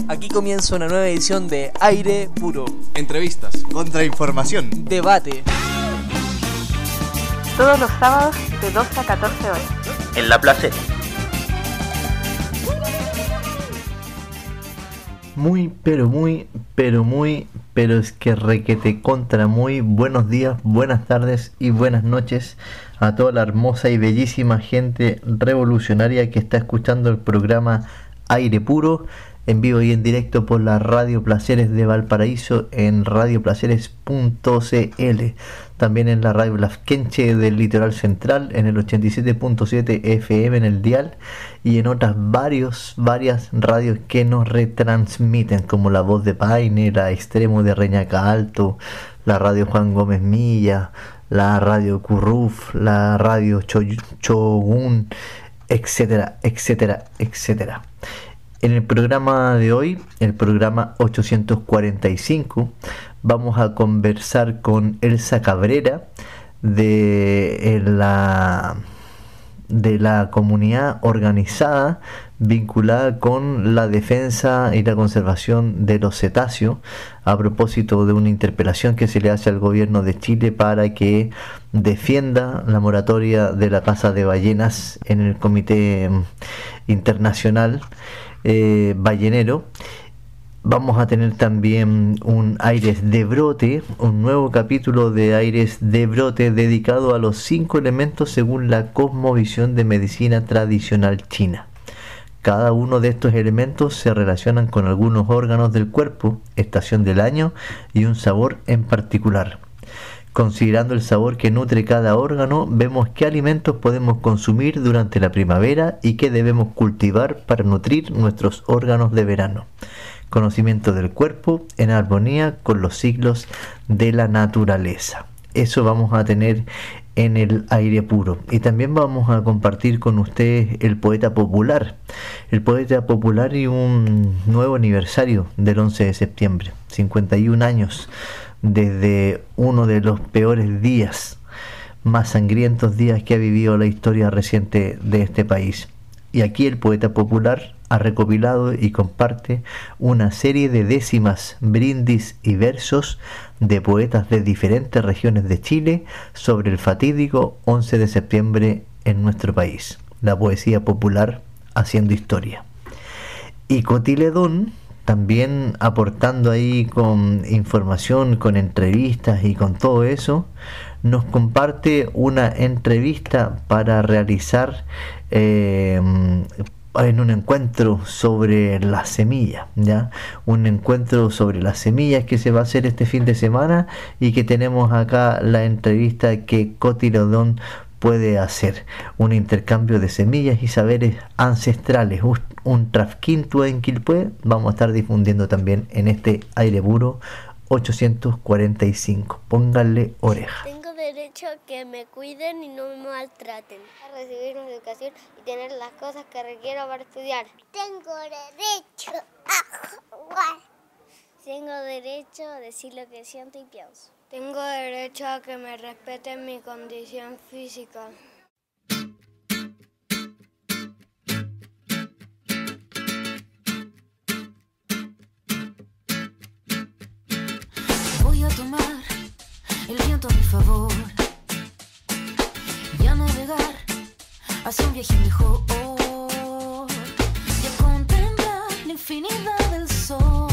Aquí comienza una nueva edición de Aire Puro. Entrevistas, contrainformación, debate. Todos los sábados de 12 a 14 horas. En La Placera. Pero es que requete contra muy buenos días, buenas tardes y buenas noches a toda la hermosa y bellísima gente revolucionaria que está escuchando el programa Aire Puro en vivo y en directo por la Radio Placeres de Valparaíso en radioplaceres.cl, también en la Radio Blasquenche del Litoral Central en el 87.7 FM en el dial y en otras varias radios que nos retransmiten, como La Voz de Paine, la Extremo de Reñaca Alto, la Radio Juan Gómez Milla, la Radio Curruf, la Radio Chogun, etcétera. En el programa de hoy, el programa 845, vamos a conversar con Elsa Cabrera de la comunidad organizada vinculada con la defensa y la conservación de los cetáceos, a propósito de una interpelación que se le hace al gobierno de Chile para que defienda la moratoria de la caza de ballenas en el Comité Internacional Ballenero. Vamos a tener también un Aires de Brote, un nuevo capítulo de Aires de Brote dedicado a los 5 elementos según la cosmovisión de medicina tradicional china. Cada uno de estos elementos se relacionan con algunos órganos del cuerpo, estación del año y un sabor en particular. Considerando el sabor que nutre cada órgano, vemos qué alimentos podemos consumir durante la primavera y qué debemos cultivar para nutrir nuestros órganos de verano. Conocimiento del cuerpo en armonía con los ciclos de la naturaleza. Eso vamos a tener en el Aire Puro. Y también vamos a compartir con ustedes el poeta popular. El poeta popular y un nuevo aniversario del 11 de septiembre. 51 años desde uno de los peores días, más sangrientos días que ha vivido la historia reciente de este país. Y aquí el poeta popular ha recopilado y comparte una serie de décimas, brindis y versos de poetas de diferentes regiones de Chile sobre el fatídico 11 de septiembre en nuestro país. La poesía popular haciendo historia. Y Cotiledón, también aportando ahí con información, con entrevistas y con todo eso, nos comparte una entrevista para realizar en un encuentro sobre las semillas, ¿ya? Un encuentro sobre las semillas que se va a hacer este fin de semana y que tenemos acá la entrevista que Cotiledón puede hacer. Un intercambio de semillas y saberes ancestrales, un trafquinto en Quilpué, vamos a estar difundiendo también en este Aire Puro 845. Pónganle oreja. Tengo derecho a que me cuiden y no me maltraten. A recibir una educación y tener las cosas que requiero para estudiar. Tengo derecho a jugar. Tengo derecho a decir lo que siento y pienso. Tengo derecho a que me respeten mi condición física. Voy a tomar el viento a mi favor y a navegar hacia un viaje mejor y a contemplar la infinidad del sol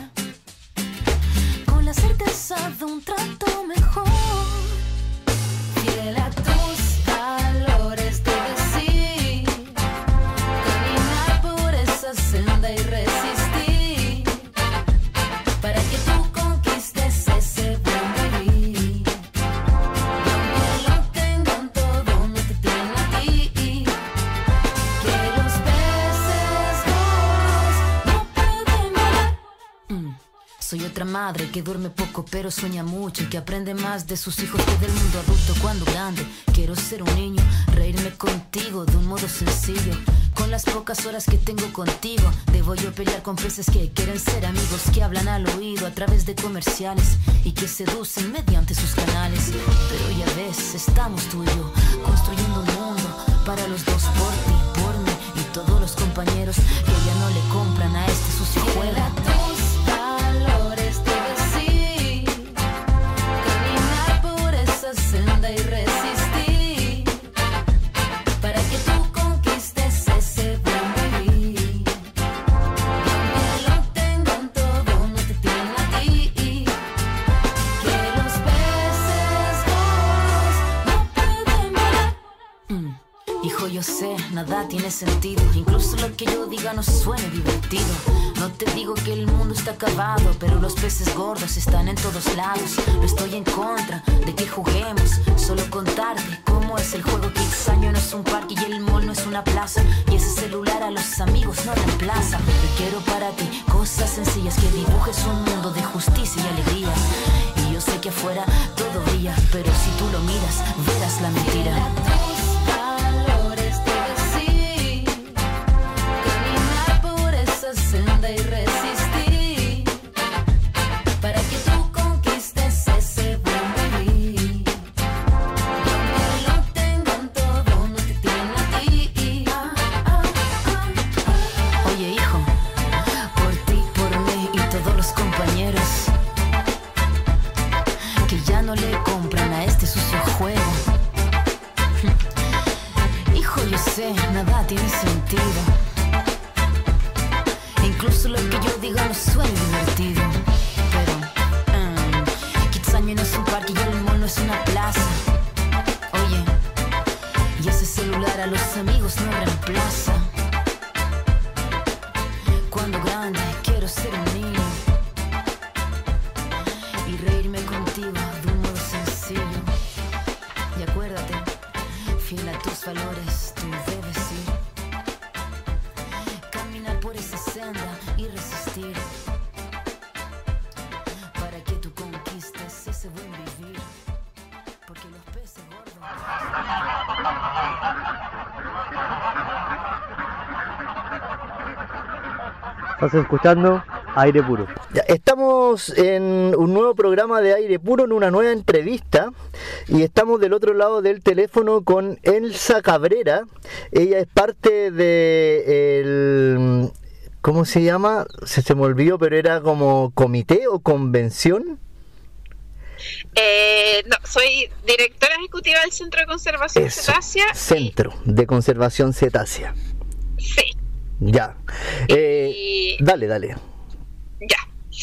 con la certeza de un trato mejor. Fiel a tus valores te decidí caminar por esa senda y resistir para que tú conquistes ese buen vivir. Y aunque lo tengan todo, no te tienen a ti. Que los peces gordos no pueden volar. Soy otra madre que duerme poco pero sueña mucho y que aprende más de sus hijos que del mundo adulto cuando grande. Quiero ser un niño, reírme contigo de un modo sencillo. Con las pocas horas que tengo contigo, debo yo pelear con peces que quieren ser amigos, que hablan al oído a través de comerciales y que seducen mediante sus canales. Pero ya ves, estamos tú y yo construyendo un mundo para los dos, por ti, por mí y todos los compañeros que ya no le compran a este sucio juego. Tus valores debes sí, caminar por esa senda y resistir, para que tú conquistes ese buen vivir. Aunque lo tengan todo, no te tienen a ti. Que los peces gordos no pueden volar. Hijo, yo sé, nada tiene sentido. Incluso lo que yo diga no suene divertido. No te digo que el mundo está acabado, pero los peces gordos están en todos lados. No estoy en contra de que juguemos, solo contarte cómo es el juego. Kidsaño no es un parque y el mall no es una plaza, y ese celular a los amigos no reemplaza. Yo quiero para ti cosas sencillas, que dibujes un mundo de justicia y alegría. Y yo sé que afuera todo brilla, pero si tú lo miras, verás la mentira. Tus valores debes sí, caminar por esa senda y resistir, para que tú conquistes ese buen vivir. Y aunque lo tengan todo, no te tienen a ti. Oye, hijo, por ti, por mí y todos los compañeros que ya no le compran a este sucio juego. Hijo, yo sé, nada tiene sentido. Incluso lo que yo diga no suena divertido. Pero Kidsaño no es un parque y el mall no es una plaza. Oye, y ese celular a los amigos no reemplaza. Cuando grande quiero ser un niño y reírme contigo de un modo sencillo. Y acuérdate, fiel a tus valores, tú debes ir, caminar por esa senda y resistir, para que tú conquistes ese buen vivir, porque los peces gordos... Estás escuchando Aire Puro. Ya, estamos en un nuevo programa de Aire Puro, en una nueva entrevista, y estamos del otro lado del teléfono con Elsa Cabrera. Ella es parte de el... ¿cómo se llama? Se me olvidó, pero era como comité o convención. No, soy directora ejecutiva del Centro de Conservación Cetácea. Centro de Conservación Cetácea. Sí. Ya. Dale. Ya.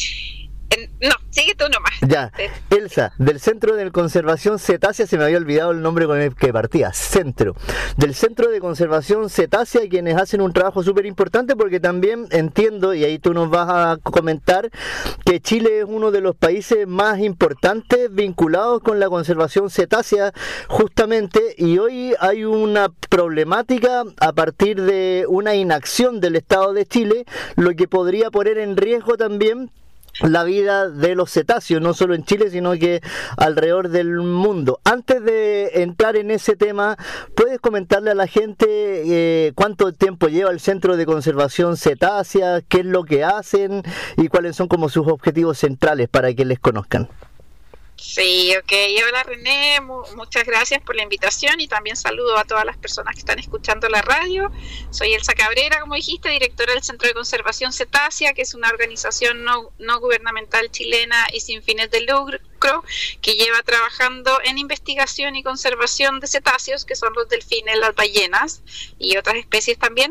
No, sigue tú nomás. Ya. Elsa, del Centro de Conservación Cetácea, se me había olvidado el nombre con el que partía. Centro. Del Centro de Conservación Cetácea, quienes hacen un trabajo súper importante, porque también entiendo, y ahí tú nos vas a comentar, que Chile es uno de los países más importantes vinculados con la conservación cetácea, justamente, y hoy hay una problemática a partir de una inacción del Estado de Chile, lo que podría poner en riesgo también la vida de los cetáceos, no solo en Chile, sino que alrededor del mundo. Antes de entrar en ese tema, ¿puedes comentarle a la gente cuánto tiempo lleva el Centro de Conservación Cetácea, qué es lo que hacen y cuáles son como sus objetivos centrales para que les conozcan? Sí, ok. Hola René, muchas gracias por la invitación y también saludo a todas las personas que están escuchando la radio. Soy Elsa Cabrera, como dijiste, directora del Centro de Conservación Cetácea, que es una organización no gubernamental chilena y sin fines de lucro que lleva trabajando en investigación y conservación de cetáceos, que son los delfines, las ballenas y otras especies también,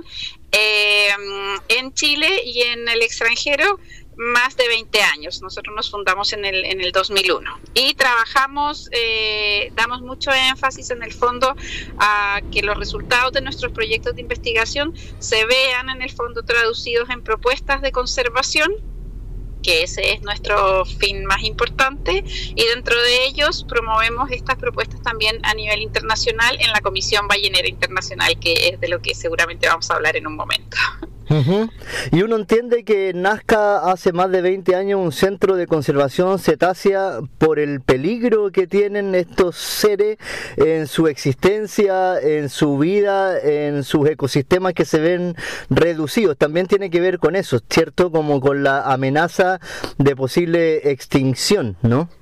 en Chile y en el extranjero. Más de 20 años. Nosotros nos fundamos en el 2001 y trabajamos, damos mucho énfasis en el fondo a que los resultados de nuestros proyectos de investigación se vean en el fondo traducidos en propuestas de conservación, que ese es nuestro fin más importante, y dentro de ellos promovemos estas propuestas también a nivel internacional en la Comisión Ballenera Internacional, que es de lo que seguramente vamos a hablar en un momento. Uh-huh. Y uno entiende que nazca hace más de 20 años un centro de conservación cetácea por el peligro que tienen estos seres en su existencia, en su vida, en sus ecosistemas que se ven reducidos. También tiene que ver con eso, ¿cierto? Como con la amenaza de posible extinción, ¿no?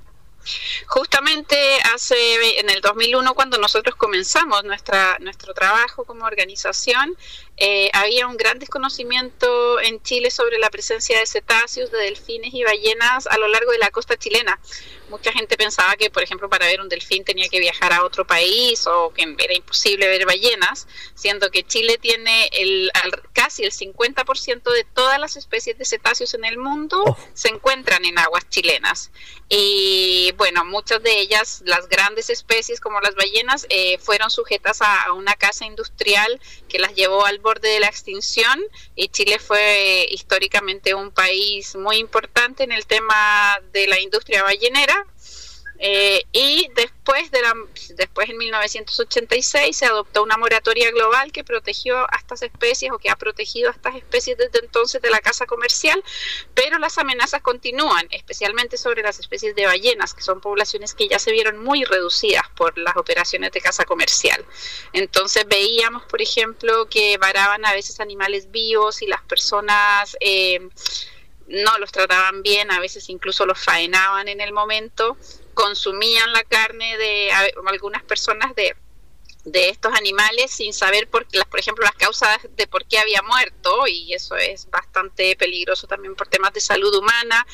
Justamente en el 2001, cuando nosotros comenzamos nuestro trabajo como organización, había un gran desconocimiento en Chile sobre la presencia de cetáceos, de delfines y ballenas a lo largo de la costa chilena. Mucha gente pensaba que, por ejemplo, para ver un delfín tenía que viajar a otro país o que era imposible ver ballenas, siendo que Chile tiene casi el 50% de todas las especies de cetáceos en el mundo se encuentran en aguas chilenas. Y bueno, muchas de ellas, las grandes especies como las ballenas, fueron sujetas a una caza industrial que las llevó al borde de la extinción, y Chile fue históricamente un país muy importante en el tema de la industria ballenera. Y después en 1986 se adoptó una moratoria global que protegió a estas especies, o que ha protegido a estas especies desde entonces de la caza comercial, pero las amenazas continúan, especialmente sobre las especies de ballenas, que son poblaciones que ya se vieron muy reducidas por las operaciones de caza comercial. Entonces veíamos, por ejemplo, que varaban a veces animales vivos y las personas no los trataban bien, a veces incluso los faenaban en el momento, consumían la carne de algunas personas de estos animales sin saber por ejemplo las causas de por qué había muerto, y eso es bastante peligroso también por temas de salud humana.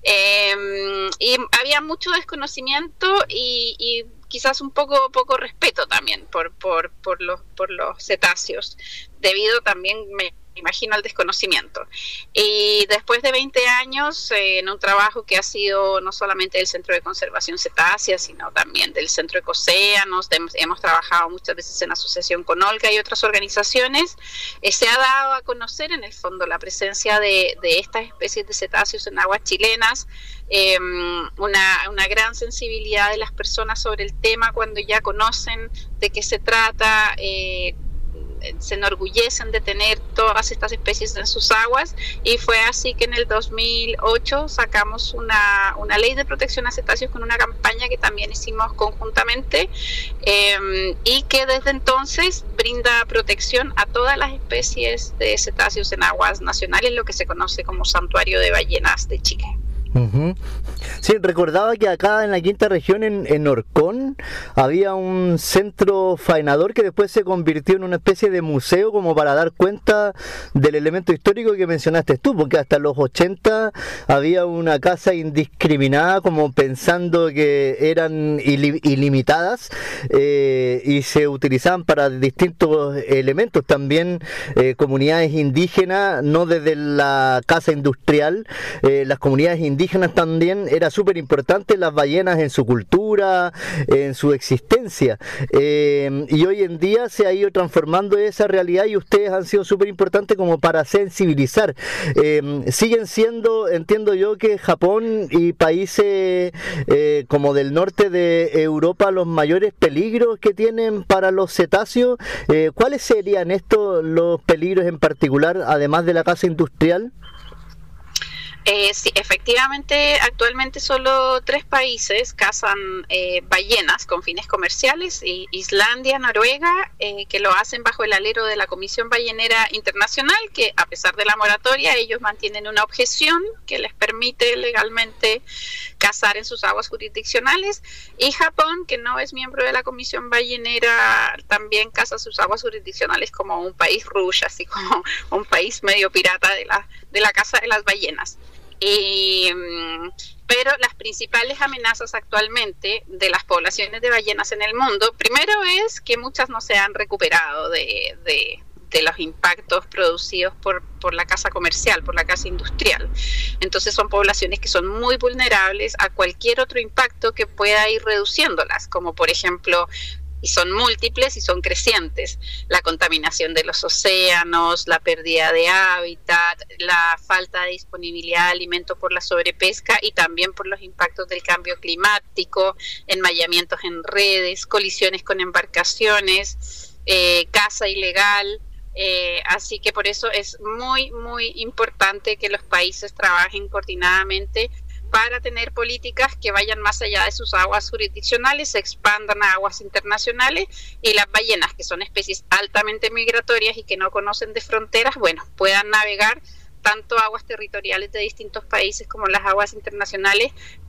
Y había mucho desconocimiento y quizás un poco respeto también por los cetáceos, debido también, me imagino, al desconocimiento. Y después de 20 años, en un trabajo que ha sido no solamente del Centro de Conservación Cetácea, sino también del Centro Ecocéanos, hemos trabajado muchas veces en asociación con Olga y otras organizaciones, se ha dado a conocer en el fondo la presencia de estas especies de cetáceos en aguas chilenas, una gran sensibilidad de las personas sobre el tema cuando ya conocen de qué se trata, se enorgullecen de tener todas estas especies en sus aguas, y fue así que en el 2008 sacamos una ley de protección a cetáceos con una campaña que también hicimos conjuntamente, y que desde entonces brinda protección a todas las especies de cetáceos en aguas nacionales, lo que se conoce como Santuario de Ballenas de Chile. Sí, recordaba que acá en la quinta región, en Orcón, había un centro faenador que después se convirtió en una especie de museo, como para dar cuenta del elemento histórico que mencionaste tú, porque hasta los 80 había una caza indiscriminada, como pensando que eran ilimitadas, y se utilizaban para distintos elementos, también comunidades indígenas, no desde la caza industrial, las comunidades indígenas también era súper importante las ballenas en su cultura, en su existencia, y hoy en día se ha ido transformando esa realidad, y ustedes han sido súper importantes como para sensibilizar. Siguen siendo, entiendo yo, que Japón y países como del norte de Europa los mayores peligros que tienen para los cetáceos. ¿Cuáles serían estos los peligros en particular, además de la caza industrial? Sí, efectivamente, actualmente solo 3 países cazan ballenas con fines comerciales: Islandia, Noruega, que lo hacen bajo el alero de la Comisión Ballenera Internacional, que a pesar de la moratoria ellos mantienen una objeción que les permite legalmente cazar en sus aguas jurisdiccionales, y Japón, que no es miembro de la Comisión Ballenera, también caza sus aguas jurisdiccionales como un país rouge, así como un país medio pirata de la caza de las ballenas. Pero las principales amenazas actualmente de las poblaciones de ballenas en el mundo, primero es que muchas no se han recuperado de los impactos producidos por la caza comercial, por la caza industrial. Entonces son poblaciones que son muy vulnerables a cualquier otro impacto que pueda ir reduciéndolas, como por ejemplo, y son múltiples y son crecientes: la contaminación de los océanos, la pérdida de hábitat, la falta de disponibilidad de alimento por la sobrepesca y también por los impactos del cambio climático, enmayamientos en redes, colisiones con embarcaciones, caza ilegal. Así que por eso es muy, muy importante que los países trabajen coordinadamente para tener políticas que vayan más allá de sus aguas jurisdiccionales, se expandan a aguas internacionales, y las ballenas, que son especies altamente migratorias y que no conocen de fronteras, puedan navegar tanto aguas territoriales de distintos países como las aguas internacionales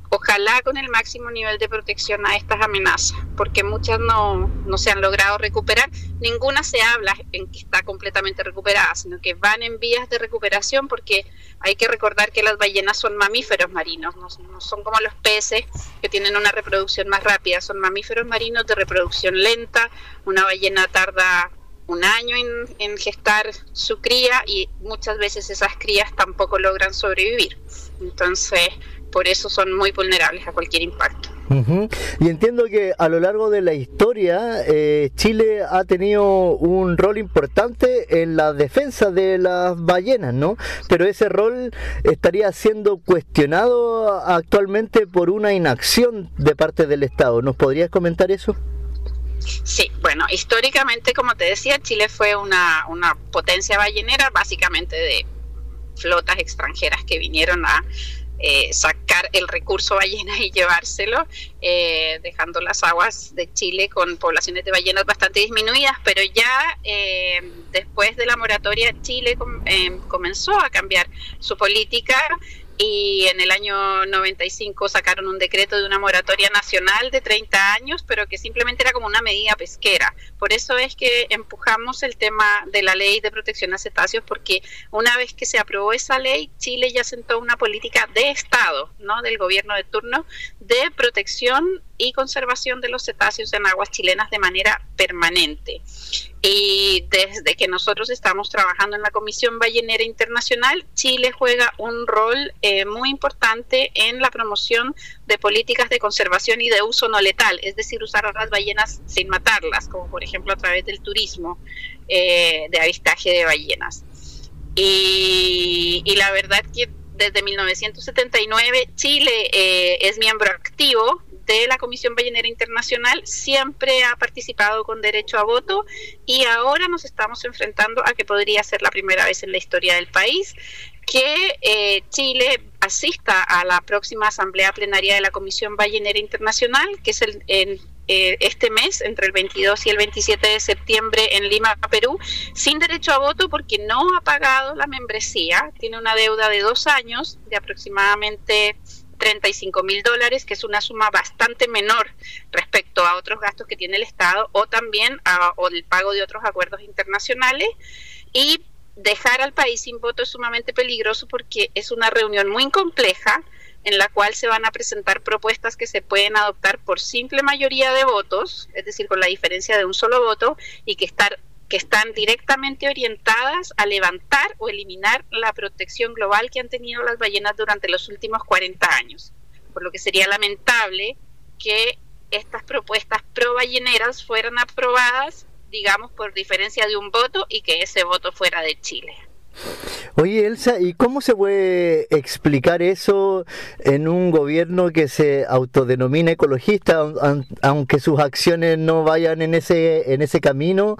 ojalá con el máximo nivel de protección a estas amenazas, porque muchas no se han logrado recuperar. Ninguna se habla en que está completamente recuperada, sino que van en vías de recuperación, porque hay que recordar que las ballenas son mamíferos marinos, no son como los peces que tienen una reproducción más rápida, son mamíferos marinos de reproducción lenta. Una ballena tarda un año en gestar su cría y muchas veces esas crías tampoco logran sobrevivir. Entonces, por eso son muy vulnerables a cualquier impacto. Uh-huh. Y entiendo que a lo largo de la historia Chile ha tenido un rol importante en la defensa de las ballenas, ¿no? Pero ese rol estaría siendo cuestionado actualmente por una inacción de parte del Estado. ¿Nos podrías comentar eso? Sí, bueno, históricamente, como te decía, Chile fue una potencia ballenera, básicamente de flotas extranjeras que vinieron a sacar el recurso ballena y llevárselo, dejando las aguas de Chile con poblaciones de ballenas bastante disminuidas, pero ya después de la moratoria Chile comenzó a cambiar su política y en el año 95 sacaron un decreto de una moratoria nacional de 30 años, pero que simplemente era como una medida pesquera. Por eso es que empujamos el tema de la ley de protección a cetáceos, porque una vez que se aprobó esa ley, Chile ya sentó una política de Estado, ¿no?, del gobierno de turno, de protección y conservación de los cetáceos en aguas chilenas de manera permanente. Y desde que nosotros estamos trabajando en la Comisión Ballenera Internacional, Chile juega un rol muy importante en la promoción de políticas de conservación y de uso no letal, es decir, usar a las ballenas sin matarlas, como por ejemplo a través del turismo de avistaje de ballenas. Y la verdad que desde 1979 Chile es miembro activo de la Comisión Ballenera Internacional, siempre ha participado con derecho a voto y ahora nos estamos enfrentando a que podría ser la primera vez en la historia del país que Chile asista a la próxima asamblea plenaria de la Comisión Ballenera Internacional, que es este mes, entre el 22 y el 27 de septiembre en Lima, Perú, sin derecho a voto porque no ha pagado la membresía, tiene una deuda de 2 años de aproximadamente $35,000, que es una suma bastante menor respecto a otros gastos que tiene el Estado, o también o el pago de otros acuerdos internacionales. Y dejar al país sin voto es sumamente peligroso porque es una reunión muy compleja en la cual se van a presentar propuestas que se pueden adoptar por simple mayoría de votos, es decir, con la diferencia de un solo voto, y que están directamente orientadas a levantar o eliminar la protección global que han tenido las ballenas durante los últimos 40 años. Por lo que sería lamentable que estas propuestas pro balleneras fueran aprobadas, digamos, por diferencia de un voto y que ese voto fuera de Chile. Oye, Elsa, ¿y cómo se puede explicar eso en un gobierno que se autodenomina ecologista, aunque sus acciones no vayan en ese camino,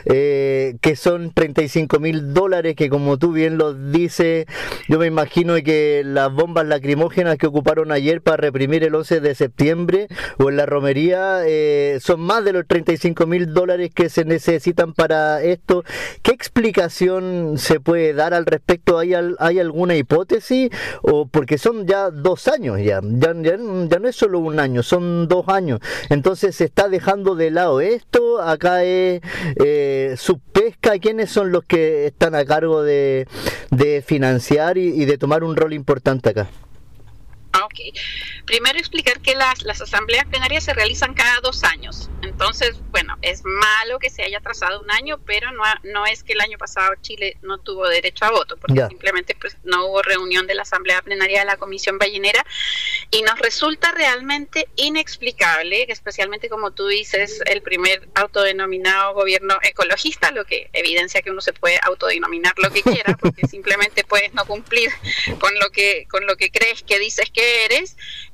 que son $35,000, que como tú bien lo dices, yo me imagino que las bombas lacrimógenas que ocuparon ayer para reprimir el 11 de septiembre o en la romería son más de los $35,000 que se necesitan para esto? ¿Qué explicación se puede dar al respecto? ¿Hay alguna hipótesis? O porque son ya 2 años, ya no es solo 1 año, son 2 años. Entonces se está dejando de lado esto. Acá es subpesca. ¿Quiénes son los que están a cargo de financiar y de tomar un rol importante acá? Ok. Primero explicar que las asambleas plenarias se realizan cada 2 años. Entonces, bueno, es malo que se haya atrasado 1 año, pero no es que el año pasado Chile no tuvo derecho a voto, porque simplemente pues no hubo reunión de la asamblea plenaria de la Comisión Ballenera, y nos resulta realmente inexplicable, especialmente como tú dices, el primer autodenominado gobierno ecologista, lo que evidencia que uno se puede autodenominar lo que quiera, porque simplemente puedes no cumplir con lo que crees que dices que eres.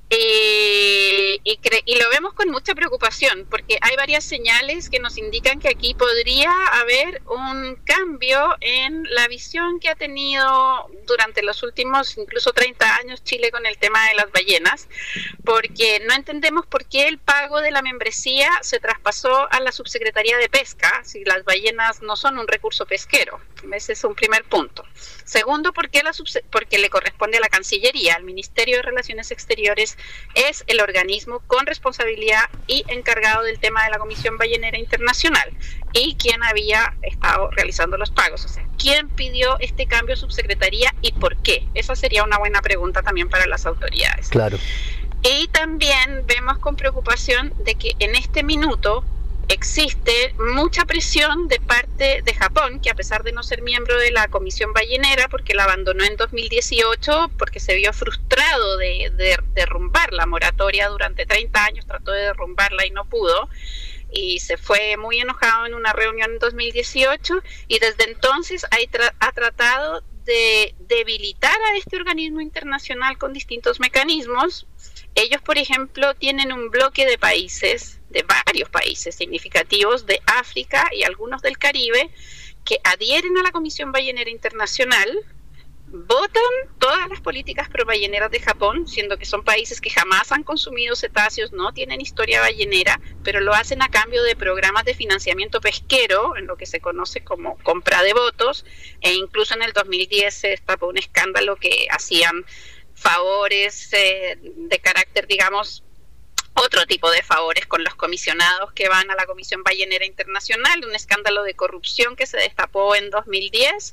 Y lo vemos con mucha preocupación porque hay varias señales que nos indican que aquí podría haber un cambio en la visión que ha tenido durante los últimos incluso 30 años Chile con el tema de las ballenas, porque no entendemos por qué el pago de la membresía se traspasó a la Subsecretaría de Pesca si las ballenas no son un recurso pesquero. Ese es un primer punto. Segundo, porque le corresponde a la Cancillería, al Ministerio de Relaciones Exteriores es el organismo con responsabilidad y encargado del tema de la Comisión Ballenera Internacional y quien había estado realizando los pagos. O sea, ¿quién pidió este cambio a subsecretaría y por qué? Esa sería una buena pregunta también para las autoridades. Claro. Y también vemos con preocupación de que en este minuto existe mucha presión de parte de Japón, que a pesar de no ser miembro de la Comisión Ballenera, porque la abandonó en 2018, porque se vio frustrado de derrumbar la moratoria durante 30 años, trató de derrumbarla y no pudo, y se fue muy enojado en una reunión en 2018, y desde entonces ha tratado de debilitar a este organismo internacional con distintos mecanismos. Ellos, por ejemplo, tienen un bloque de países, de varios países significativos de África y algunos del Caribe, que adhieren a la Comisión Ballenera Internacional, votan todas las políticas pro-balleneras de Japón, siendo que son países que jamás han consumido cetáceos, no tienen historia ballenera, pero lo hacen a cambio de programas de financiamiento pesquero, en lo que se conoce como compra de votos, e incluso en el 2010 se destapó un escándalo que hacían favores de carácter, digamos, otro tipo de favores con los comisionados que van a la Comisión Ballenera Internacional, un escándalo de corrupción que se destapó en 2010.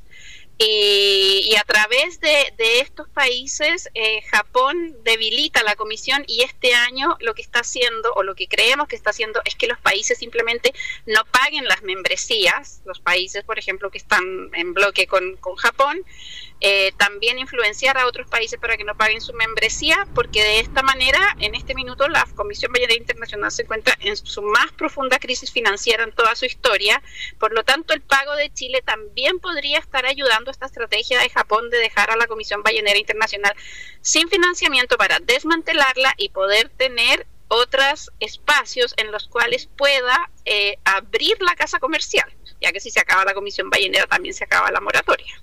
Y a través de estos países, Japón debilita la comisión, y este año lo que está haciendo, o lo que creemos que está haciendo, es que los países simplemente no paguen las membresías, los países, por ejemplo, que están en bloque con Japón, también influenciar a otros países para que no paguen su membresía, porque de esta manera, en este minuto, la Comisión Ballenera Internacional se encuentra en su más profunda crisis financiera en toda su historia. Por lo tanto, el pago de Chile también podría estar ayudando a esta estrategia de Japón de dejar a la Comisión Ballenera Internacional sin financiamiento para desmantelarla y poder tener otros espacios en los cuales pueda abrir la casa comercial, ya que si se acaba la Comisión Ballenera también se acaba la moratoria.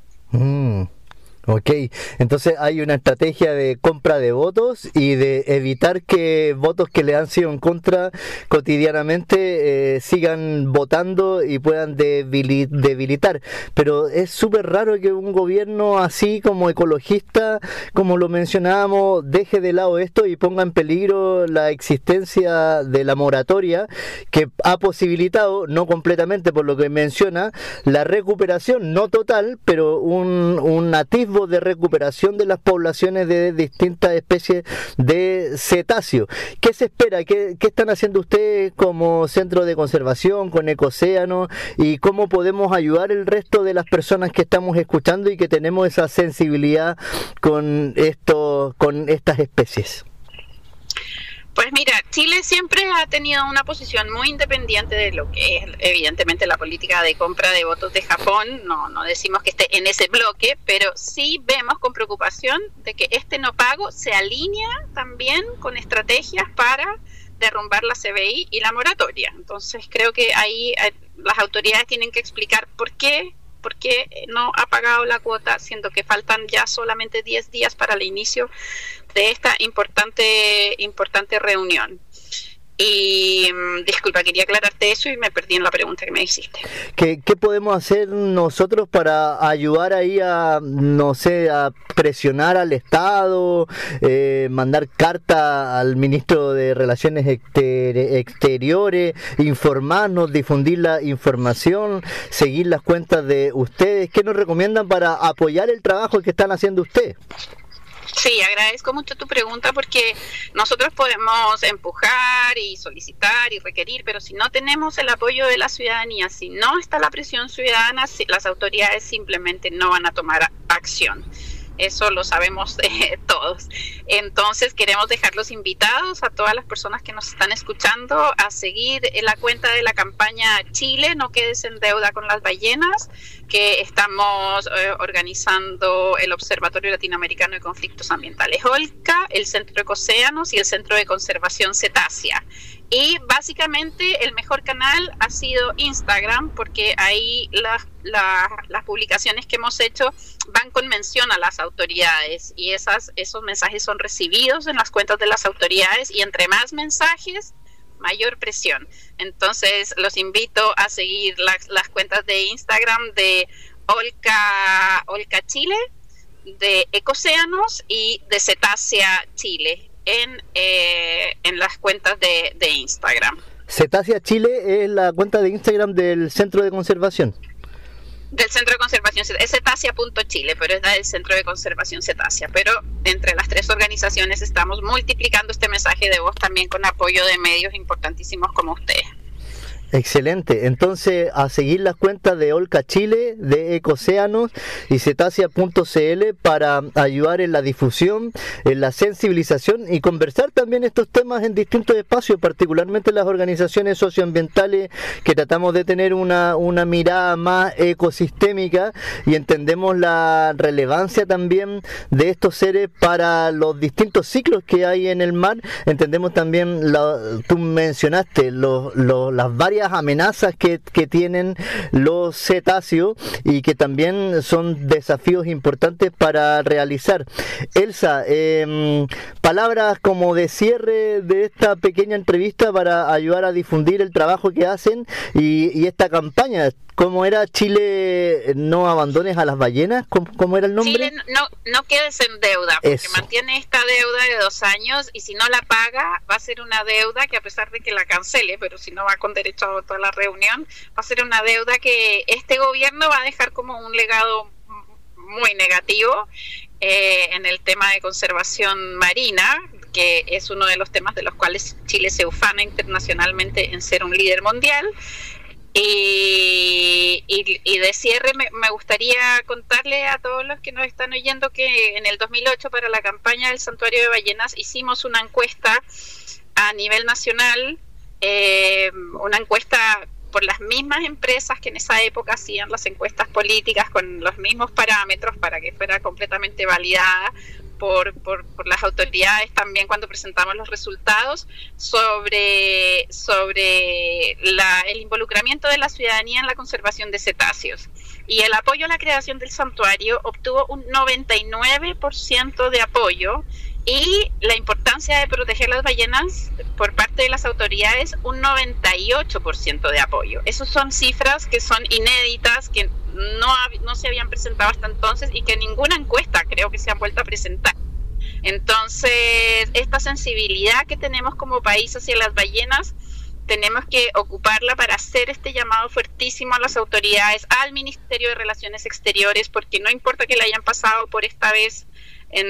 Ok, entonces hay una estrategia de compra de votos y de evitar que votos que le han sido en contra cotidianamente sigan votando y puedan debilitar. Pero es súper raro que un gobierno así como ecologista, como lo mencionábamos, deje de lado esto y ponga en peligro la existencia de la moratoria, que ha posibilitado, no completamente por lo que menciona, la recuperación, no total, pero un atisbo de recuperación de las poblaciones de distintas especies de cetáceos. ¿Qué se espera? ¿Qué están haciendo ustedes como centro de conservación, con Ecocéano? ¿Y cómo podemos ayudar el resto de las personas que estamos escuchando y que tenemos esa sensibilidad con estas especies? Pues mira, Chile siempre ha tenido una posición muy independiente de lo que es evidentemente la política de compra de votos de Japón. No decimos que esté en ese bloque, pero sí vemos con preocupación de que este no pago se alinea también con estrategias para derrumbar la CBI y la moratoria. Entonces creo que ahí las autoridades tienen que explicar por qué no ha pagado la cuota, siendo que faltan ya solamente 10 días para el inicio de esta importante reunión. Y disculpa, quería aclararte eso y me perdí en la pregunta que me hiciste. ¿Qué podemos hacer nosotros para ayudar ahí a presionar al Estado, mandar carta al ministro de Relaciones Exteriores, informarnos, difundir la información, seguir las cuentas de ustedes? ¿Qué nos recomiendan para apoyar el trabajo que están haciendo ustedes? Sí, agradezco mucho tu pregunta, porque nosotros podemos empujar y solicitar y requerir, pero si no tenemos el apoyo de la ciudadanía, si no está la presión ciudadana, las autoridades simplemente no van a tomar acción. Eso lo sabemos todos. Entonces queremos dejarlos invitados a todas las personas que nos están escuchando a seguir la cuenta de la campaña Chile, no quedes en deuda con las ballenas, que estamos organizando el Observatorio Latinoamericano de Conflictos Ambientales OLCA, el Centro Ecocéanos y el Centro de Conservación Cetácea. Y básicamente el mejor canal ha sido Instagram, porque ahí las publicaciones que hemos hecho van con mención a las autoridades, y esos mensajes son recibidos en las cuentas de las autoridades, y entre más mensajes, mayor presión. Entonces los invito a seguir las cuentas de Instagram de Olca Chile, de Ecocéanos y de Cetácea Chile. en las cuentas de Instagram. Cetacia Chile es la cuenta de Instagram del Centro de Conservación. Del Centro de Conservación, es cetacia.chile, pero es del Centro de Conservación Cetacia. Pero entre las tres organizaciones estamos multiplicando este mensaje de voz también con apoyo de medios importantísimos como ustedes. Excelente, entonces a seguir las cuentas de Olca Chile, de Ecocéanos y cetacia.cl para ayudar en la difusión, en la sensibilización y conversar también estos temas en distintos espacios, particularmente las organizaciones socioambientales que tratamos de tener una mirada más ecosistémica y entendemos la relevancia también de estos seres para los distintos ciclos que hay en el mar. Entendemos también, tú mencionaste las varias amenazas que tienen los cetáceos y que también son desafíos importantes para realizar. Elsa, palabras como de cierre de esta pequeña entrevista para ayudar a difundir el trabajo que hacen y esta campaña. ¿Cómo era? Chile no abandones a las ballenas, ¿cómo era el nombre? Chile no quedes en deuda, porque mantiene esta deuda de 2 años y si no la paga va a ser una deuda que, a pesar de que la cancele, pero si no va con derecho a voto a la reunión, va a ser una deuda que este gobierno va a dejar como un legado muy negativo en el tema de conservación marina, que es uno de los temas de los cuales Chile se ufana internacionalmente en ser un líder mundial. Y de cierre me gustaría contarle a todos los que nos están oyendo que en el 2008, para la campaña del Santuario de Ballenas, hicimos una encuesta a nivel nacional, una encuesta por las mismas empresas que en esa época hacían las encuestas políticas, con los mismos parámetros para que fuera completamente validada por las autoridades también cuando presentamos los resultados, sobre el involucramiento de la ciudadanía en la conservación de cetáceos. Y el apoyo a la creación del santuario obtuvo un 99% de apoyo, y la importancia de proteger las ballenas por parte de las autoridades, un 98% de apoyo. Esas son cifras que son inéditas, que no se habían presentado hasta entonces y que ninguna encuesta creo que se han vuelto a presentar. Entonces, esta sensibilidad que tenemos como país hacia las ballenas, tenemos que ocuparla para hacer este llamado fuertísimo a las autoridades, al Ministerio de Relaciones Exteriores, porque no importa que le hayan pasado por esta vez en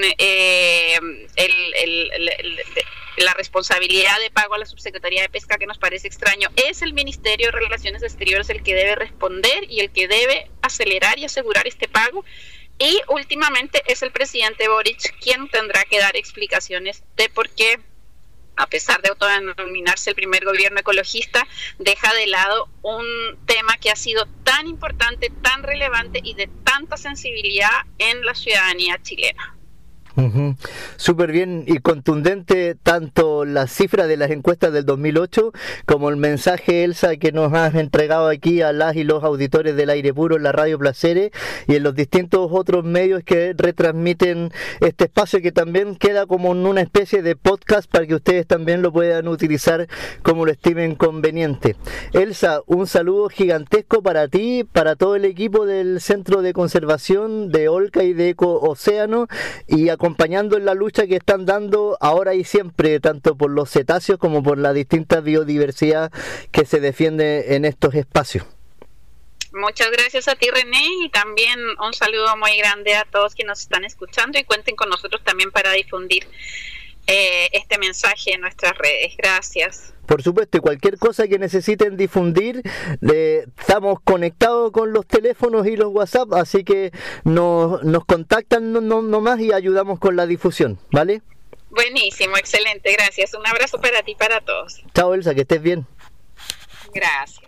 la responsabilidad de pago a la Subsecretaría de Pesca, que nos parece extraño, es el Ministerio de Relaciones Exteriores el que debe responder y el que debe acelerar y asegurar este pago. Y últimamente es el presidente Boric quien tendrá que dar explicaciones de por qué, a pesar de autodenominarse el primer gobierno ecologista, deja de lado un tema que ha sido tan importante, tan relevante y de tanta sensibilidad en la ciudadanía chilena. Súper bien y contundente tanto las cifras de las encuestas del 2008 como el mensaje, Elsa, que nos has entregado aquí a las y los auditores del Aire Puro en la Radio Placeres y en los distintos otros medios que retransmiten este espacio, que también queda como en una especie de podcast para que ustedes también lo puedan utilizar como lo estimen conveniente. Elsa, un saludo gigantesco para ti, para todo el equipo del Centro de Conservación de Olca y de Ecocéanos, y acompañando en la lucha que están dando ahora y siempre, tanto por los cetáceos como por la distinta biodiversidad que se defiende en estos espacios. Muchas gracias a ti, René, y también un saludo muy grande a todos que nos están escuchando, y cuenten con nosotros también para difundir este mensaje en nuestras redes. Gracias. Por supuesto, y cualquier cosa que necesiten difundir, estamos conectados con los teléfonos y los WhatsApp, así que nos contactan nomás y ayudamos con la difusión, ¿vale? Buenísimo, excelente, gracias. Un abrazo para ti y para todos. Chao, Elsa, que estés bien. Gracias.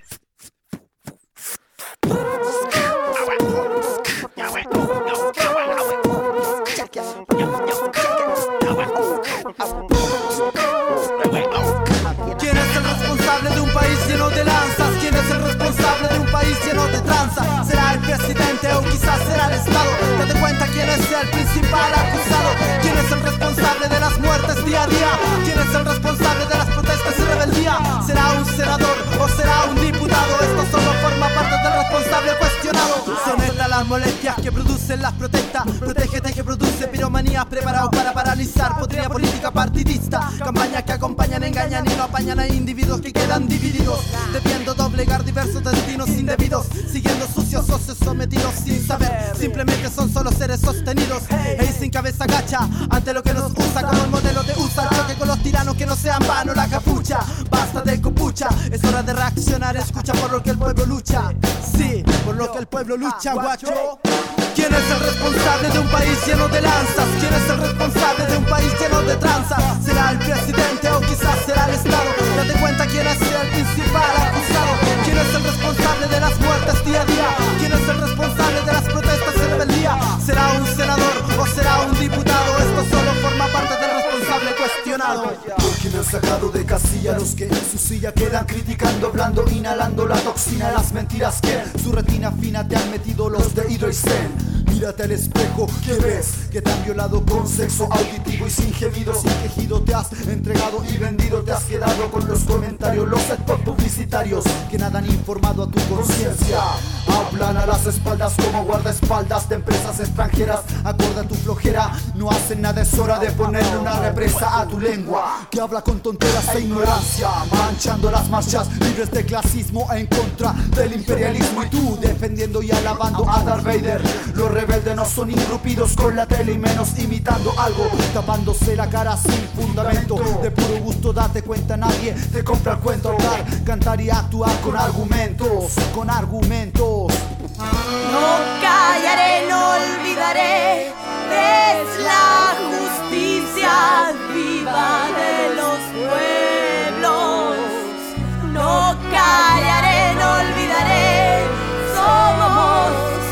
¿Quién es el responsable de un país lleno de lanzas? ¿Quién es el responsable de un país lleno de tranza? ¿Será el presidente o quizás será el Estado? Date cuenta quién es el principal acusado. ¿Quién es el responsable de las muertes día a día? ¿Quién es el responsable de las protestas y rebeldía? ¿Será un senador o será un diputado? Esto solo forma parte del responsable cuestionado. Son estas las molestias que producen las protestas. Protégete que produce piromanía preparado para paralizar. Podría política partidista, campañas que acompañan, engañan y no apañan a individuos que quedan divididos, debiendo doblegar diversos destinos indebidos, siguiendo sucios socios sometidos sin saber, simplemente son solo seres sostenidos y sin cabeza gacha ante lo que nos usa como el modelo de USA. Choque con los tiranos, que no sean vano la capucha, basta de copucha, es hora de reaccionar, escucha por lo que el pueblo lucha. Sí, por lo que el pueblo lucha, guacho. ¿Quién es el responsable de un país lleno de lanzas? ¿Quién es el responsable de un país lleno de tranzas? ¿Será el presidente o quizás será el Estado? Date cuenta quién es el principal acusado. ¿Quién es el responsable de las muertes día a día? ¿Quién es el responsable de las protestas y rebeldía? ¿Será un senador o será un diputado? Esto solo forma parte del responsable cuestionado. ¿Por quién han sacado de casilla los que en su silla quedan criticando, hablando, inhalando la toxina, las mentiras que en su retina fina te han metido los de Hidroisen? Mírate al espejo, ¿qué ves? Que te han violado con sexo auditivo y sin gemido, sin quejido te has entregado y vendido. Te has quedado con los comentarios, los spots publicitarios que nada han informado a tu conciencia. Hablan a las espaldas como guardaespaldas de empresas extranjeras. Acorda tu flojera, no hacen nada, es hora de ponerle una represa a tu lengua que habla con tonteras e ignorancia, manchando las marchas libres de clasismo en contra del imperialismo. Y tú defendiendo y alabando a Darth Vader. Los rebeldes no son irrumpidos con la tele y menos imitando algo, tapándose la cara sin fundamento. De puro gusto date cuenta, nadie te compra el cuento. Hablar, cantar y actuar con argumentos, con argumentos. No callaré, no olvidaré, es la justicia viva de los pueblos. No callaré, no olvidaré, somos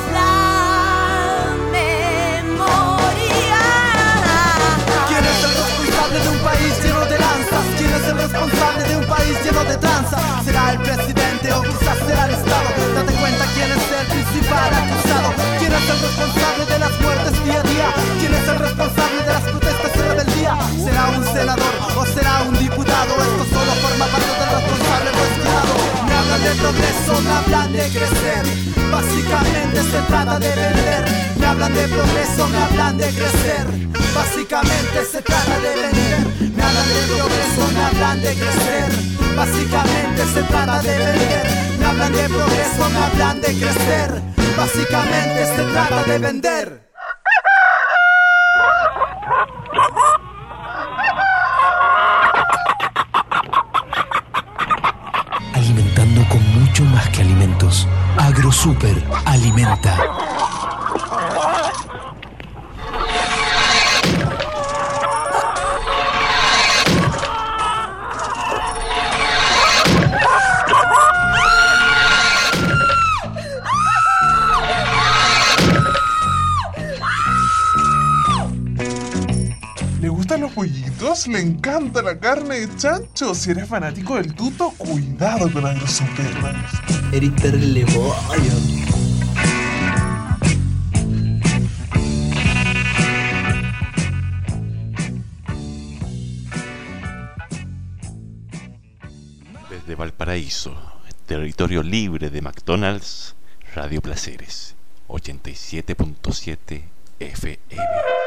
la memoria. ¿Quién es el responsable de un país lleno de lanzas? ¿Quién es el responsable de un país lleno de tranzas? ¿Será el presidente o quizás será el Estado? Date cuenta quién es el principal acusado. ¿Quién es el responsable de las muertes día a día? ¿Quién es el responsable de las protestas y rebeldía? ¿Será un senador o será un diputado? Esto solo forma parte del responsable cuestionado. Me hablan de progreso, me hablan de crecer, básicamente se trata de vender. Me hablan de progreso, me hablan de crecer, básicamente se trata de vender. Me hablan de progreso, me hablan de crecer, básicamente se trata de vender. Me hablan de progreso, me hablan de crecer, básicamente se trata de vender. Alimentando con mucho más que alimentos. AgroSuper alimenta. ¿Le gustan los pollitos? ¿Le encanta la carne de chancho? Si eres fanático del tuto, cuidado con AgroSuper. Eres terrible pollo. Desde Valparaíso, territorio libre de McDonald's, Radio Placeres, 87.7 FM.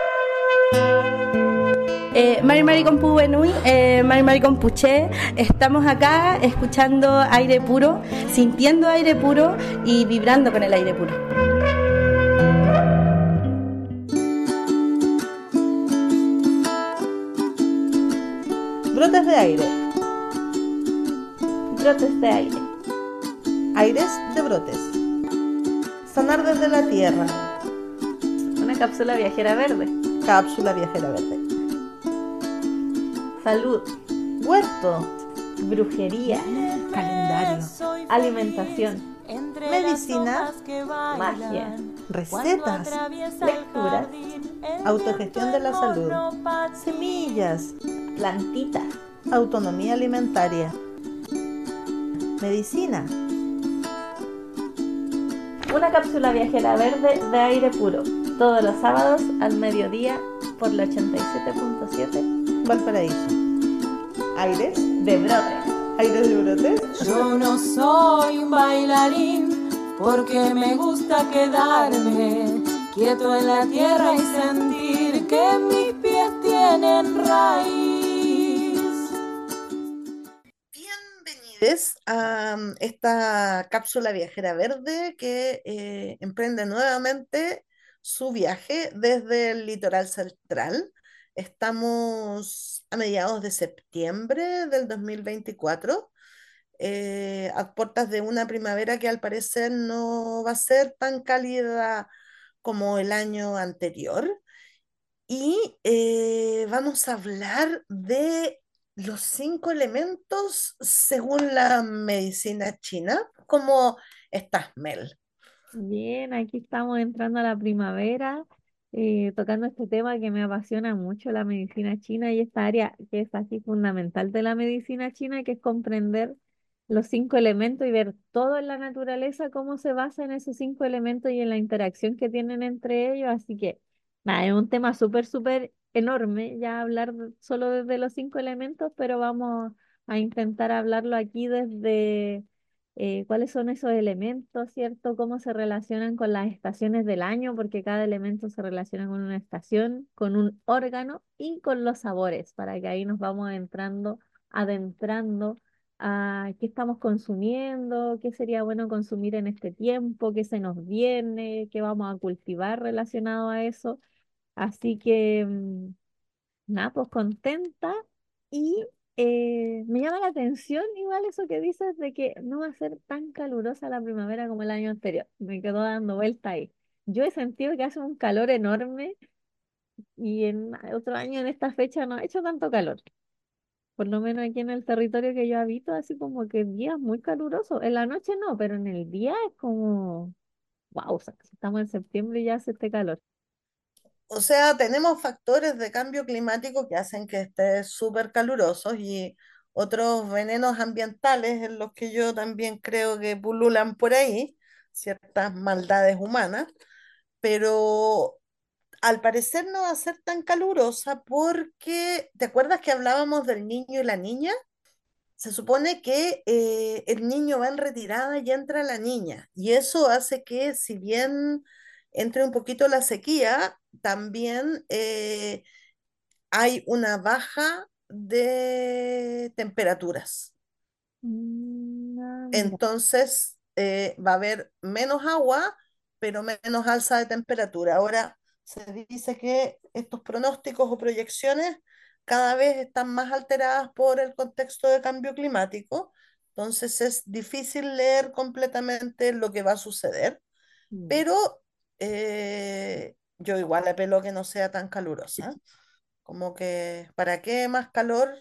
Mari Compu Benui, Mari Compuche, estamos acá escuchando aire puro, sintiendo aire puro y vibrando con el aire puro. Brotes de aire. Brotes de aire. Aires de brotes. Sanar desde la tierra. Una cápsula viajera verde. Cápsula viajera verde. Salud. Huerto. Brujería. Calendario. Alimentación. Medicina. Magia. Recetas. Lecturas. Autogestión de la salud. Semillas. Plantitas. Autonomía alimentaria. Medicina. Una cápsula viajera verde de aire puro. Todos los sábados al mediodía por la 87.7 Valparaíso. Aires de brotes. Aires de brotes. Yo no soy un bailarín porque me gusta quedarme quieto en la tierra y sentir que invites a esta cápsula viajera verde que emprende nuevamente su viaje desde el litoral central. Estamos a mediados de septiembre del 2024, a puertas de una primavera que al parecer no va a ser tan cálida como el año anterior. Y vamos a hablar de los 5 elementos según la medicina china. ¿Cómo estás, Mel? Bien, aquí estamos entrando a la primavera, tocando este tema que me apasiona mucho, la medicina china y esta área que es así fundamental de la medicina china, que es comprender los 5 elementos y ver todo en la naturaleza, cómo se basa en esos 5 elementos y en la interacción que tienen entre ellos. Así que, nada, es un tema súper, súper enorme ya hablar solo desde los 5 elementos, pero vamos a intentar hablarlo aquí desde cuáles son esos elementos, ¿cierto? Cómo se relacionan con las estaciones del año, porque cada elemento se relaciona con una estación, con un órgano y con los sabores, para que ahí nos vamos entrando, adentrando a qué estamos consumiendo, qué sería bueno consumir en este tiempo, qué se nos viene, qué vamos a cultivar relacionado a eso. Así que nada, pues contenta y me llama la atención igual eso que dices de que no va a ser tan calurosa la primavera como el año anterior. Me quedo dando vuelta ahí. Yo he sentido que hace un calor enorme y en otro año en esta fecha no ha hecho tanto calor. Por lo menos aquí en el territorio que yo habito, así como que días muy calurosos. En la noche no, pero en el día es como, wow, o sea, estamos en septiembre y ya hace este calor. O sea, tenemos factores de cambio climático que hacen que esté súper calurosos y otros venenos ambientales en los que yo también creo que pululan por ahí, ciertas maldades humanas, pero al parecer no va a ser tan calurosa porque, ¿te acuerdas que hablábamos del niño y la niña? Se supone que el niño va en retirada y entra la niña, y eso hace que si bien entre un poquito la sequía, también hay una baja de temperaturas. Mira. Entonces va a haber menos agua, pero menos alza de temperatura. Ahora se dice que estos pronósticos o proyecciones cada vez están más alteradas por el contexto de cambio climático, entonces es difícil leer completamente lo que va a suceder, Mm. pero yo igual apelo a que no sea tan calurosa, como que ¿para qué más calor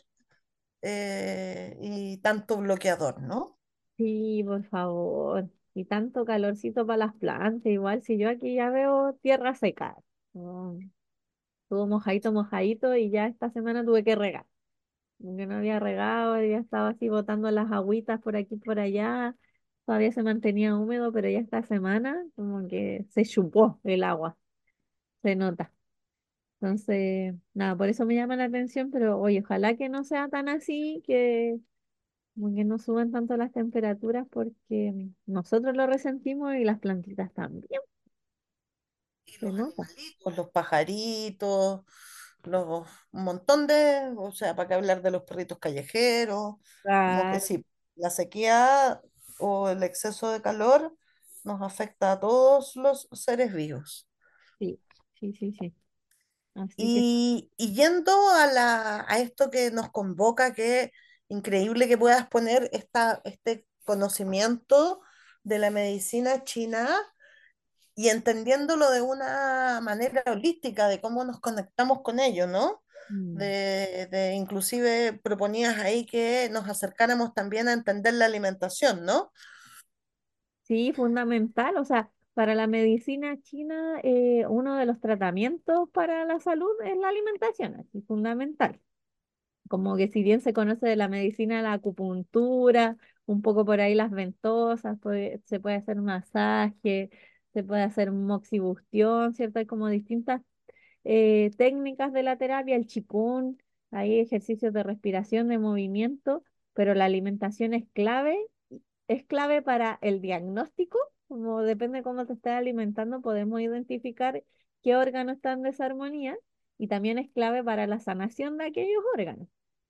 y tanto bloqueador, ¿no? Sí, por favor. Y tanto calorcito para las plantas. Igual si yo aquí ya veo tierra seca. Oh, estuvo mojadito, mojadito y ya esta semana tuve que regar. Porque no había regado, ya estaba así botando las agüitas por aquí y por allá. Todavía se mantenía húmedo, pero ya esta semana como que se chupó el agua. Se nota. Entonces, nada, por eso me llama la atención, pero oye, ojalá que no sea tan así, que como que no suban tanto las temperaturas porque nosotros lo resentimos y las plantitas también, se nota. Con los pajaritos, un montón de, o sea, para qué hablar de los perritos callejeros, como que Claro, sí, la sequía o el exceso de calor nos afecta a todos los seres vivos. sí, sí, sí, sí. Así que Y yendo a esto que nos convoca, que increíble que puedas poner este conocimiento de la medicina china y entendiéndolo de una manera holística, de cómo nos conectamos con ello, ¿no? mm, Inclusive proponías ahí que nos acercáramos también a entender la alimentación, ¿no? sí, fundamental. O sea, para la medicina china, uno de los tratamientos para la salud es la alimentación, así fundamental. Como que si bien se conoce de la medicina la acupuntura, un poco por ahí las ventosas, se puede hacer masaje, se puede hacer moxibustión, ¿cierto? Hay como distintas técnicas de la terapia, el qigong, hay ejercicios de respiración, de movimiento, pero la alimentación es clave para el diagnóstico, como depende de cómo te estés alimentando, podemos identificar qué órgano está en desarmonía y también es clave para la sanación de aquellos órganos.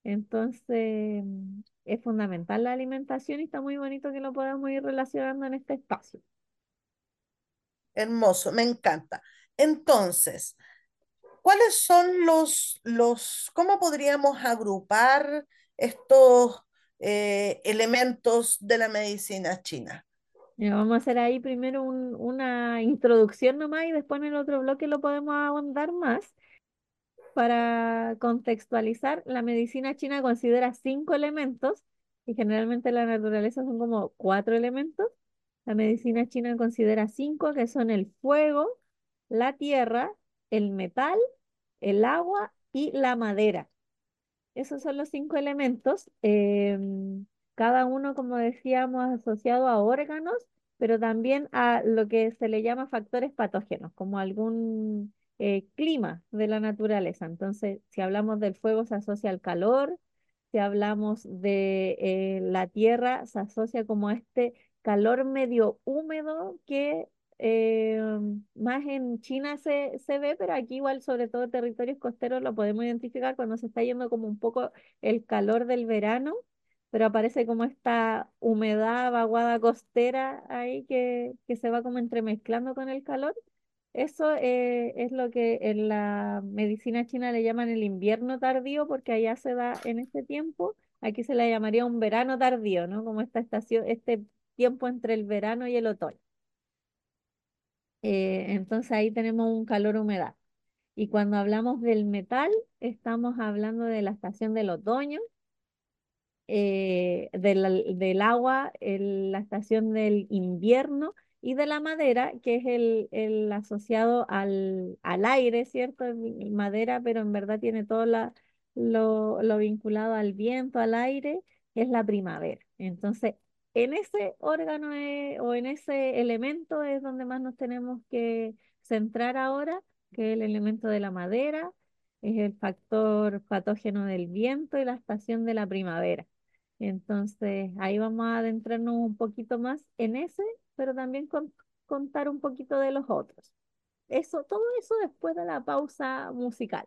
Entonces, es fundamental la alimentación y está muy bonito que lo podamos ir relacionando en este espacio. Hermoso, me encanta. Entonces, ¿cuáles son cómo podríamos agrupar estos elementos de la medicina china? Vamos a hacer ahí primero una introducción nomás y después en el otro bloque lo podemos ahondar más. Para contextualizar, la medicina china considera 5 elementos y generalmente en la naturaleza son como 4 elementos. La medicina china considera 5 que son el fuego, la tierra, el metal, el agua y la madera. Esos son los 5 elementos, cada uno, como decíamos, asociado a órganos, pero también a lo que se le llama factores patógenos, como algún clima de la naturaleza. Entonces, si hablamos del fuego, se asocia al calor; si hablamos de la tierra, se asocia como a este calor medio húmedo que eh, más en China se ve, pero aquí igual, sobre todo territorios costeros, lo podemos identificar cuando se está yendo como un poco el calor del verano, pero aparece como esta humedad, vaguada costera ahí que se va como entremezclando con el calor. Eso es lo que en la medicina china le llaman el invierno tardío, porque allá se da en este tiempo. Aquí se le llamaría un verano tardío, ¿no? Como esta estación, este tiempo entre el verano y el otoño. Entonces ahí tenemos un calor-humedad. Y cuando hablamos del metal, estamos hablando de la estación del otoño, del agua, la estación del invierno, y de la madera, que es el asociado al aire, ¿cierto? Madera, pero en verdad tiene todo lo vinculado al viento, al aire, es la primavera. Entonces, en ese órgano o en ese elemento es donde más nos tenemos que centrar ahora, que es el elemento de la madera, es el factor patógeno del viento y la estación de la primavera. Entonces, ahí vamos a adentrarnos un poquito más en ese, pero también contar un poquito de los otros. Eso, todo eso después de la pausa musical.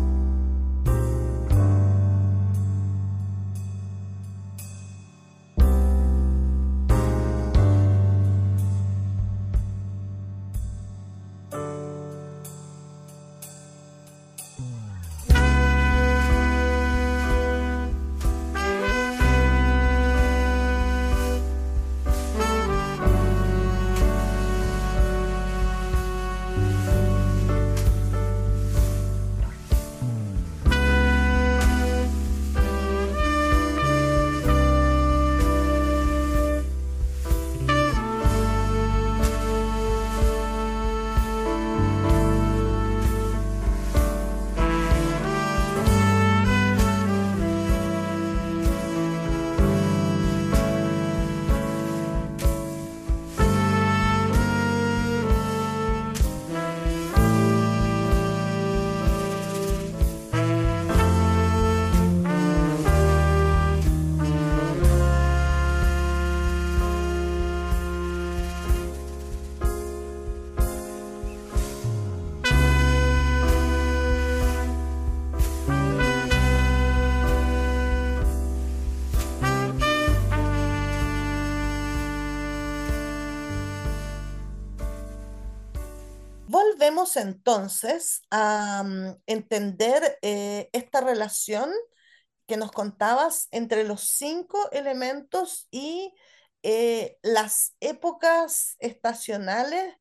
Volvemos entonces a entender esta relación que nos contabas entre los 5 elementos y las épocas estacionales,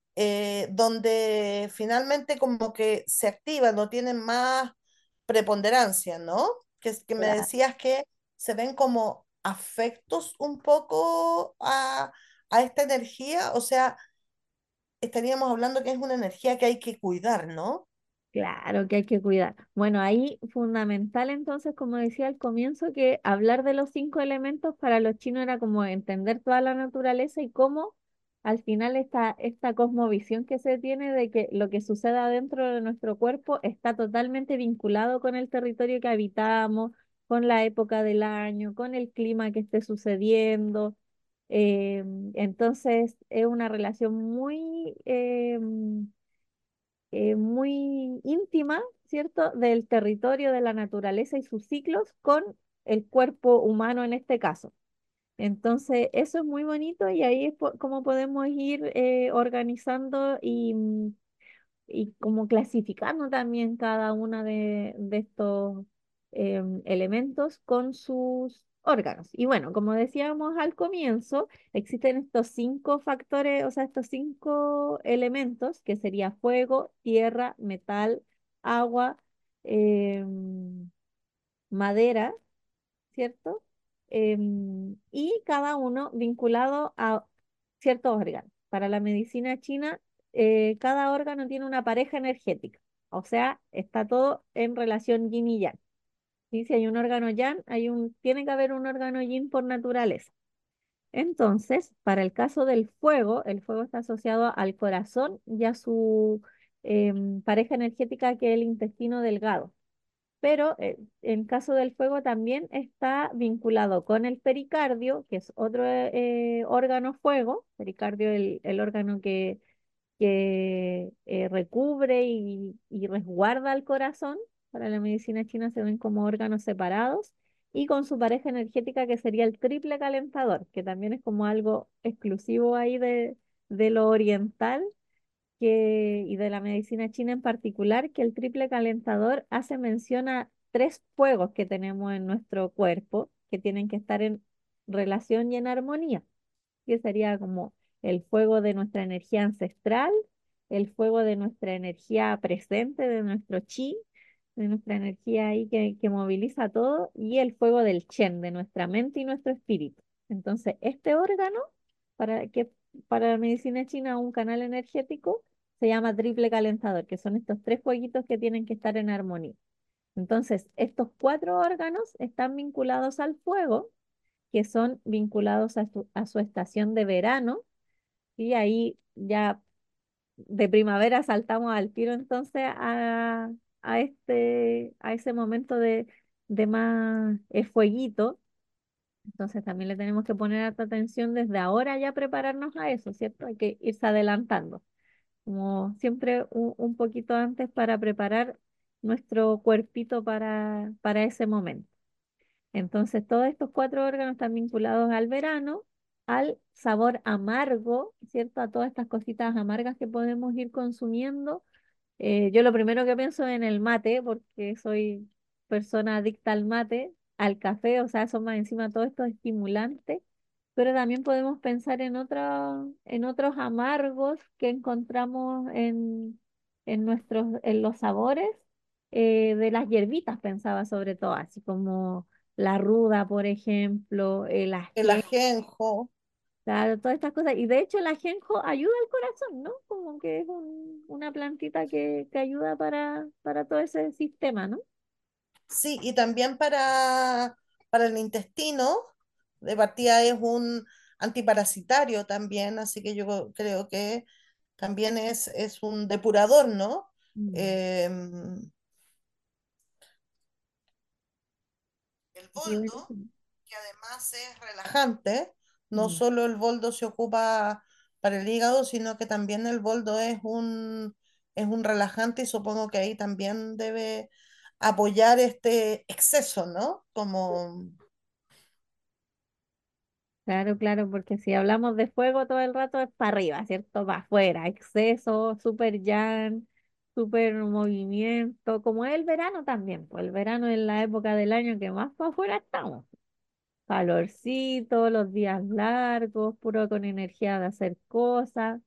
donde finalmente como que se activan, no tienen más preponderancia, ¿no? Que me Claro. decías que se ven como afectos un poco a esta energía, o sea, estaríamos hablando que es una energía que hay que cuidar, ¿no? Claro que hay que cuidar. Bueno, ahí fundamental entonces, como decía al comienzo, que hablar de los 5 elementos para los chinos era como entender toda la naturaleza y cómo al final esta cosmovisión que se tiene de que lo que sucede adentro de nuestro cuerpo está totalmente vinculado con el territorio que habitamos, con la época del año, con el clima que esté sucediendo. Eh, entonces es una relación muy muy íntima, ¿cierto?, del territorio, de la naturaleza y sus ciclos con el cuerpo humano en este caso. Entonces, eso es muy bonito y ahí es como podemos ir organizando y como clasificando también cada una de estos elementos con sus órganos. Y bueno, como decíamos al comienzo, existen estos 5 factores, o sea, estos 5 elementos, que sería fuego, tierra, metal, agua, madera, ¿cierto? Y cada uno vinculado a ciertos órganos. Para la medicina china, cada órgano tiene una pareja energética, o sea, está todo en relación yin y yang. ¿Sí? Si hay un órgano yang, tiene que haber un órgano yin por naturaleza. Entonces, para el caso del fuego, el fuego está asociado al corazón y a su pareja energética, que es el intestino delgado. Pero en caso del fuego también está vinculado con el pericardio, que es otro órgano fuego. Pericardio es el órgano que recubre y resguarda al corazón. Para la medicina china se ven como órganos separados. Y con su pareja energética, que sería el triple calentador, que también es como algo exclusivo ahí de lo oriental, y de la medicina china en particular, que el triple calentador hace mención a 3 fuegos que tenemos en nuestro cuerpo, que tienen que estar en relación y en armonía, que sería como el fuego de nuestra energía ancestral, el fuego de nuestra energía presente, de nuestro chi, de nuestra energía ahí que moviliza todo, y el fuego del chen, de nuestra mente y nuestro espíritu. Entonces, este órgano, para la medicina china un canal energético, se llama triple calentador, que son estos 3 fueguitos que tienen que estar en armonía. Entonces, estos 4 órganos están vinculados al fuego, que son vinculados a su estación de verano, y ahí ya de primavera saltamos al tiro entonces a ese momento de más fueguito. Entonces también le tenemos que poner alta atención desde ahora, ya prepararnos a eso, ¿cierto? Hay que irse adelantando, como siempre un poquito antes, para preparar nuestro cuerpito para ese momento. Entonces, todos estos 4 órganos están vinculados al verano, al sabor amargo, ¿cierto? A todas estas cositas amargas que podemos ir consumiendo. Yo lo primero que pienso es en el mate, porque soy persona adicta al mate, al café, o sea, son más encima todos estos estimulantes, pero también podemos pensar en otros amargos que encontramos en los sabores de las hierbitas, pensaba sobre todo, así como la ruda, por ejemplo, el El ají. ajenjo. Claro, todas estas cosas. Y de hecho el ajenjo ayuda al corazón, ¿no? Como que es una plantita que ayuda para todo ese sistema, ¿no? Sí, y también para el intestino, de partida es un antiparasitario también, así que yo creo que también es un depurador, ¿no? Mm. Em, el Sí, boldo, buenísimo. que además es relajante, no Mm. solo el boldo se ocupa para el hígado, sino que también el boldo es un relajante y supongo que ahí también debe apoyar este exceso, ¿no? Como Claro, claro, porque si hablamos de fuego todo el rato es para arriba, ¿cierto? Para afuera, exceso, super yan, super movimiento, como es el verano también, pues el verano es la época del año que más para afuera estamos. Calorcito, los días largos, puro con energía de hacer cosas.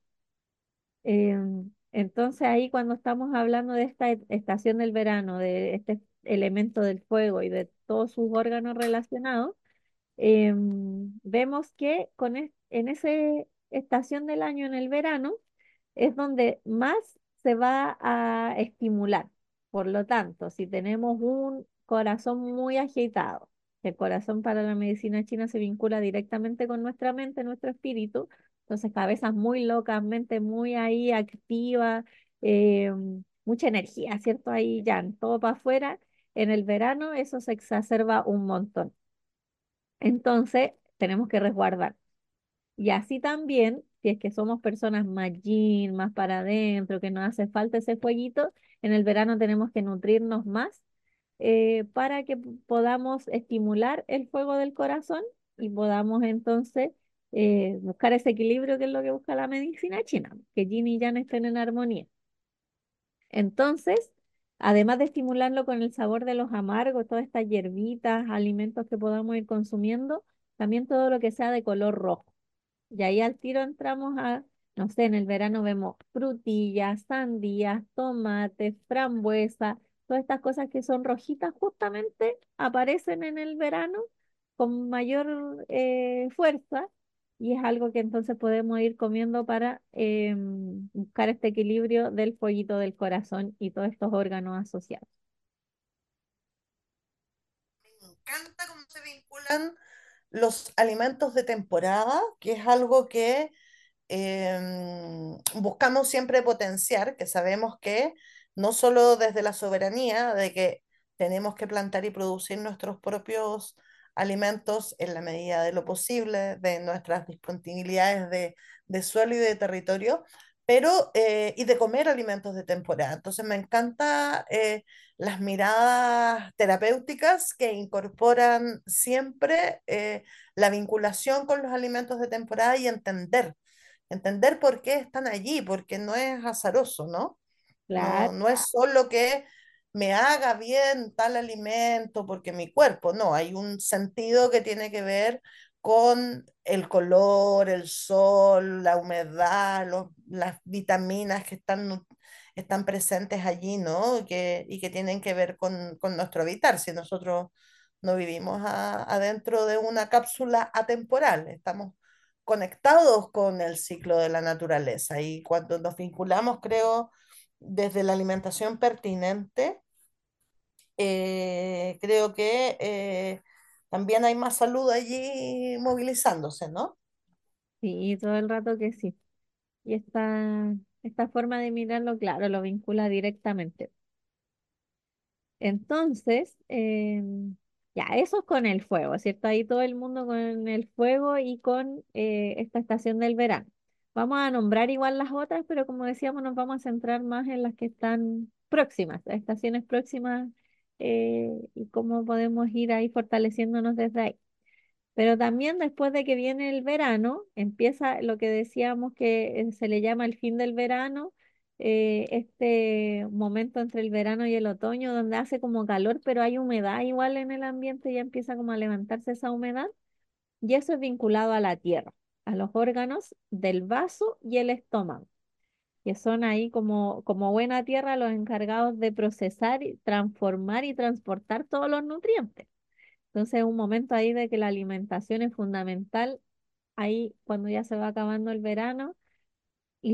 Entonces ahí, cuando estamos hablando de esta estación del verano, de este elemento del fuego y de todos sus órganos relacionados, vemos que en esa estación del año, en el verano, es donde más se va a estimular. Por lo tanto, si tenemos un corazón muy agitado, el corazón para la medicina china se vincula directamente con nuestra mente, nuestro espíritu, entonces cabezas muy locas, mente muy ahí activa, eh, mucha energía, ¿cierto? Ahí ya, todo para afuera. En el verano eso se exacerba un montón. Entonces, tenemos que resguardar. Y así también si es que somos personas más yin, más para adentro, que nos hace falta ese fueguito, en el verano tenemos que nutrirnos más para que podamos estimular el fuego del corazón y podamos entonces buscar ese equilibrio que es lo que busca la medicina china, que yin y yang estén en armonía. Entonces, además de estimularlo con el sabor de los amargos, todas estas hierbitas, alimentos que podamos ir consumiendo, también todo lo que sea de color rojo. Y ahí al tiro entramos a, no sé, en el verano vemos frutillas, sandías, tomates, frambuesa, todas estas cosas que son rojitas justamente aparecen en el verano con mayor fuerza y es algo que entonces podemos ir comiendo para buscar este equilibrio del pollito del corazón y todos estos órganos asociados. Me encanta cómo se vinculan los alimentos de temporada, que es algo que buscamos siempre potenciar, que sabemos que no solo desde la soberanía, de que tenemos que plantar y producir nuestros propios alimentos en la medida de lo posible, de nuestras disponibilidades de suelo y de territorio, pero y de comer alimentos de temporada. Entonces me encanta las miradas terapéuticas que incorporan siempre la vinculación con los alimentos de temporada y entender por qué están allí, porque no es azaroso, ¿no? No, Claro. no es solo que me haga bien tal alimento porque mi cuerpo, no, hay un sentido que tiene que ver con el color, el sol, la humedad, las vitaminas que están presentes allí, ¿no? Y que tienen que ver con nuestro habitar. Si nosotros no vivimos adentro de una cápsula atemporal, estamos conectados con el ciclo de la naturaleza y cuando nos vinculamos, creo, desde la alimentación pertinente, creo que también hay más salud allí movilizándose, ¿no? Sí, todo el rato que sí. Y esta forma de mirarlo, claro, lo vincula directamente. Entonces, ya, eso es con el fuego, ¿cierto? Ahí todo el mundo con el fuego y con esta estación del verano. Vamos a nombrar igual las otras, pero como decíamos, nos vamos a centrar más en las que están próximas, las estaciones próximas y cómo podemos ir ahí fortaleciéndonos desde ahí. Pero también después de que viene el verano, empieza lo que decíamos que se le llama el fin del verano, este momento entre el verano y el otoño, donde hace como calor, pero hay humedad igual en el ambiente, ya empieza como a levantarse esa humedad, y eso es vinculado a la tierra, a los órganos del vaso y el estómago, que son ahí como buena tierra los encargados de procesar, y transformar y transportar todos los nutrientes. Entonces, es un momento ahí de que la alimentación es fundamental, ahí cuando ya se va acabando el verano y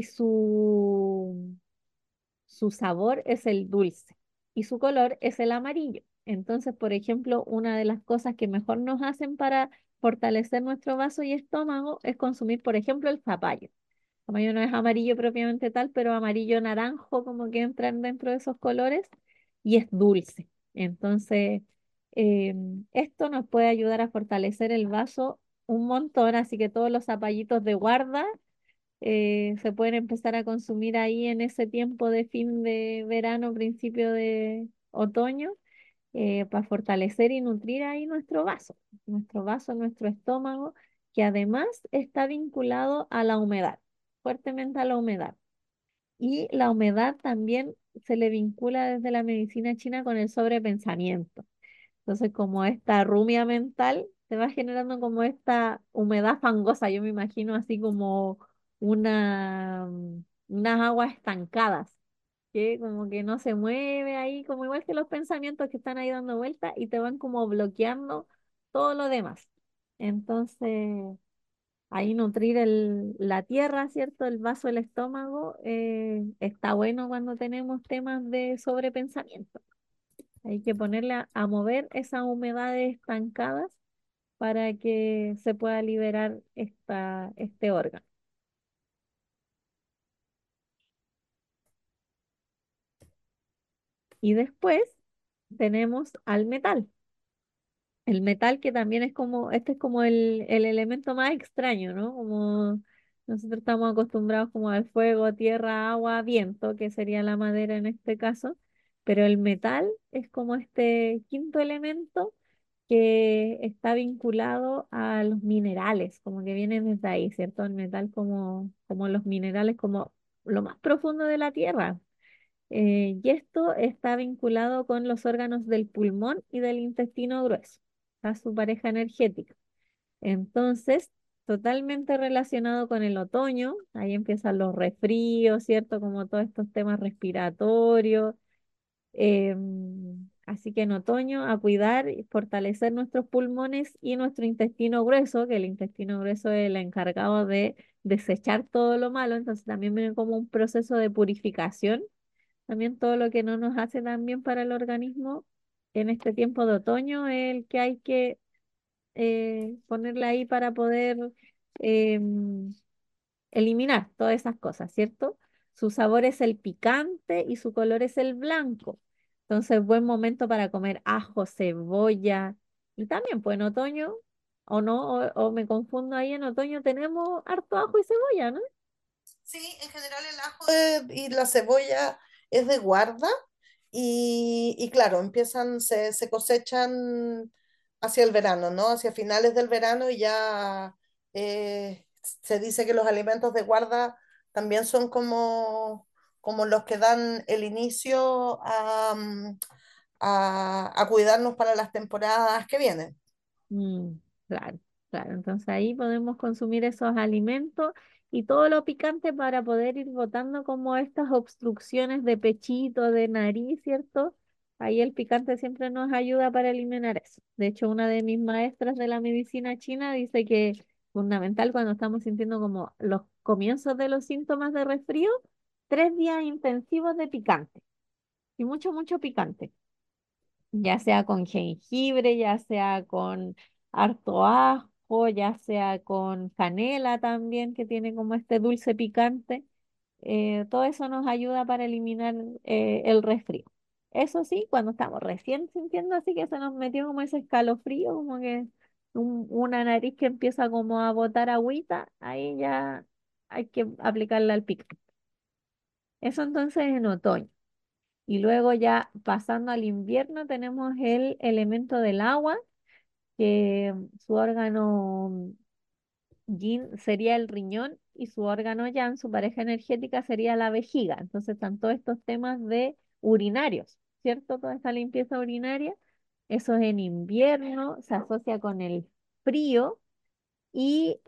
su sabor es el dulce y su color es el amarillo. Entonces, por ejemplo, una de las cosas que mejor nos hacen para fortalecer nuestro vaso y estómago es consumir, por ejemplo, el zapallo. El zapallo no es amarillo propiamente tal, pero amarillo naranjo como que entran dentro de esos colores y es dulce. Entonces, esto nos puede ayudar a fortalecer el vaso un montón, así que todos los zapallitos de guarda se pueden empezar a consumir ahí en ese tiempo de fin de verano, principio de otoño, para fortalecer y nutrir ahí nuestro vaso, nuestro estómago, que además está vinculado a la humedad, fuertemente a la humedad. Y la humedad también se le vincula desde la medicina china con el sobrepensamiento. Entonces, como esta rumia mental se va generando como esta humedad fangosa, yo me imagino así como unas aguas estancadas, que como que no se mueve ahí, como igual que los pensamientos que están ahí dando vuelta y te van como bloqueando todo lo demás. Entonces, ahí nutrir la tierra, ¿cierto? El vaso, el estómago, está bueno cuando tenemos temas de sobrepensamiento. Hay que ponerle a mover esas humedades estancadas para que se pueda liberar este órgano. Y después tenemos al metal. El metal que también es como, este es como el elemento más extraño, ¿no? Como Nosotros estamos acostumbrados como al fuego, tierra, agua, viento, que sería la madera en este caso, pero el metal es como este quinto elemento que está vinculado a los minerales, como que viene desde ahí, ¿cierto? El metal como los minerales, como lo más profundo de la tierra. Y esto está vinculado con los órganos del pulmón y del intestino grueso, a su pareja energética. Entonces, totalmente relacionado con el otoño, ahí empiezan los resfríos, ¿cierto? Como todos estos temas respiratorios. Así que en otoño a cuidar y fortalecer nuestros pulmones y nuestro intestino grueso, que el intestino grueso es el encargado de desechar todo lo malo, entonces también viene como un proceso de purificación, también todo lo que no nos hace tan bien para el organismo en este tiempo de otoño es el que hay que ponerle ahí para poder em, eliminar todas esas cosas, ¿cierto? Su sabor es el picante y su color es el blanco. Entonces, buen momento para comer ajo, cebolla. Y también, pues en otoño, o no, o me confundo ahí, en otoño tenemos harto ajo y cebolla, ¿no? Sí, en general el ajo y la cebolla es de guarda y claro, se cosechan hacia el verano, ¿no? Hacia finales del verano y ya se dice que los alimentos de guarda también son como los que dan el inicio a cuidarnos para las temporadas que vienen. Mm, claro, claro. Entonces ahí podemos consumir esos alimentos y todo lo picante para poder ir botando como estas obstrucciones de pechito, de nariz, ¿cierto? Ahí el picante siempre nos ayuda para eliminar eso. De hecho, una de mis maestras de la medicina china dice que es fundamental cuando estamos sintiendo como los comienzos de los síntomas de resfrío, 3 días intensivos de picante y mucho, mucho picante, ya sea con jengibre, ya sea con harto ajo, ya sea con canela también, que tiene como este dulce picante. Todo eso nos ayuda para eliminar el resfrío. Eso sí, cuando estamos recién sintiendo así que se nos metió como ese escalofrío, como que una nariz que empieza como a botar agüita, ahí ya hay que aplicarle al picante. Eso entonces en otoño. Y luego ya pasando al invierno tenemos el elemento del agua, que su órgano yin sería el riñón y su órgano yang, su pareja energética sería la vejiga. Entonces están todos estos temas de urinarios, ¿cierto? Toda esta limpieza urinaria. Eso es en invierno, se asocia con el frío y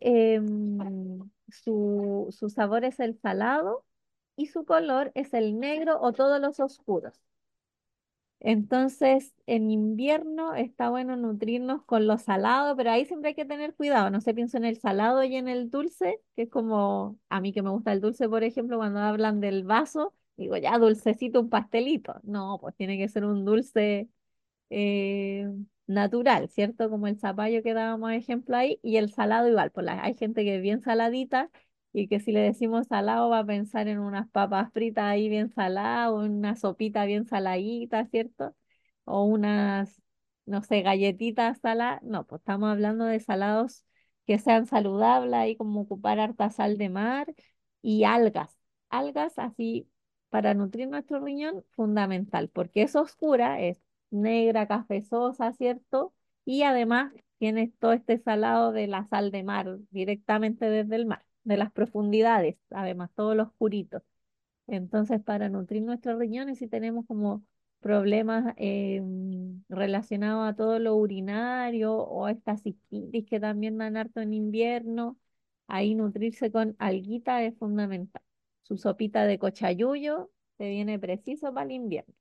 su sabor es el salado y su color es el negro o todos los oscuros. Entonces, en invierno está bueno nutrirnos con lo salado, pero ahí siempre hay que tener cuidado. No sé, pienso en el salado y en el dulce, que es como a mí que me gusta el dulce, por ejemplo, cuando hablan del vaso, digo, ya dulcecito, un pastelito. No, pues tiene que ser un dulce eh, natural, ¿cierto? Como el zapallo que dábamos ejemplo ahí, y el salado igual, pues hay gente que es bien saladita y que si le decimos salado va a pensar en unas papas fritas ahí bien saladas, o en una sopita bien saladita, ¿cierto? O unas, no sé, galletitas saladas. No, pues estamos hablando de salados que sean saludables, ahí como ocupar harta sal de mar y algas. Algas así para nutrir nuestro riñón, fundamental, porque es oscura, es negra, cafezosa, ¿cierto? Y además tienes todo este salado de la sal de mar directamente desde el mar, de las profundidades, además todo lo oscurito. Entonces, para nutrir nuestros riñones, si tenemos como problemas relacionados a todo lo urinario o esta cistitis que también dan harto en invierno, ahí nutrirse con alguita es fundamental. Su sopita de cochayuyo te viene preciso para el invierno.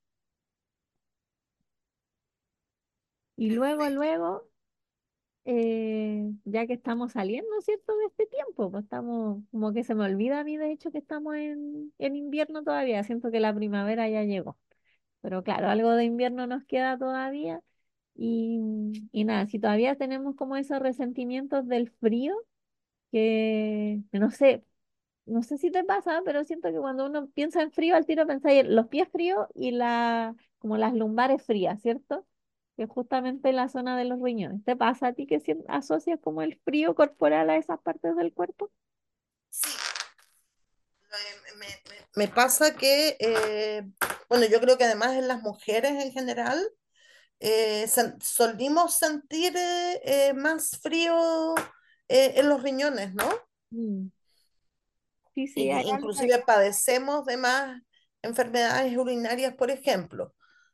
Y luego, ya que estamos saliendo, ¿cierto? De este tiempo, pues estamos, como que se me olvida a mí, de hecho, que estamos en invierno todavía, siento que la primavera ya llegó, pero claro, algo de invierno nos queda todavía y nada, si todavía tenemos como esos resentimientos del frío, que no sé si te pasa, pero siento que cuando uno piensa en frío, al tiro pensáis en los pies fríos y como las lumbares frías, ¿cierto? Que es justamente la zona de los riñones. ¿Te pasa a ti que asocias como el frío corporal a esas partes del cuerpo? Sí, Me pasa que, bueno, yo creo que además en las mujeres en general, solimos sentir más frío en los riñones, ¿no? Mm. Sí, sí, hay algo ahí. Inclusive padecemos de más enfermedades urinarias, por ejemplo.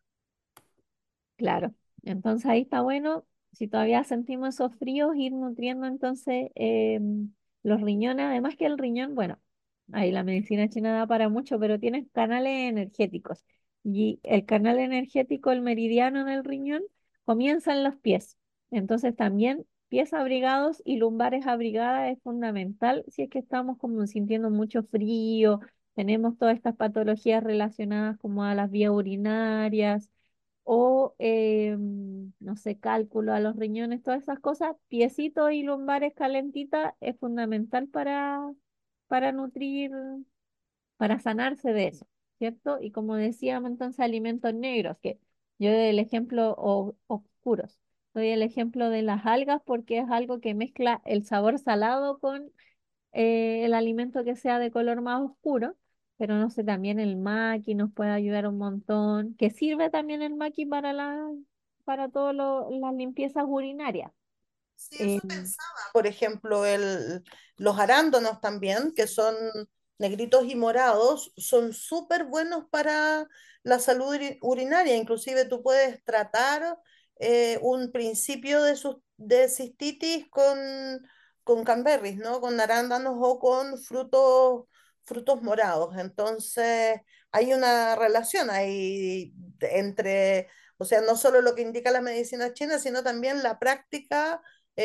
Claro, entonces ahí está bueno, si todavía sentimos esos fríos, ir nutriendo entonces los riñones, además que el riñón, bueno, ahí la medicina china da para mucho, pero tiene canales energéticos y el canal energético, el meridiano del riñón, comienza en los pies, entonces también pies abrigados y lumbares abrigadas es fundamental si es que estamos como sintiendo mucho frío, tenemos todas estas patologías relacionadas como a las vías urinarias o, no sé, cálculo a los riñones, todas esas cosas, piecitos y lumbares calentitas es fundamental para nutrir, para sanarse de eso, ¿cierto? Y como decíamos entonces, alimentos negros, que yo doy el ejemplo, o oscuros, doy el ejemplo de las algas porque es algo que mezcla el sabor salado con el alimento que sea de color más oscuro, pero no sé, también el maqui nos puede ayudar un montón, que sirve también el maqui para todas las limpiezas urinarias. Sí, Eh, eso pensaba. Por ejemplo, los arándanos también, que son negritos y morados, son súper buenos para la salud urinaria. Inclusive tú puedes tratar un principio de cistitis con cranberries, ¿no? Con arándanos o con frutos morados. Entonces, hay una relación ahí entre, o sea, no solo lo que indica la medicina china, sino también la práctica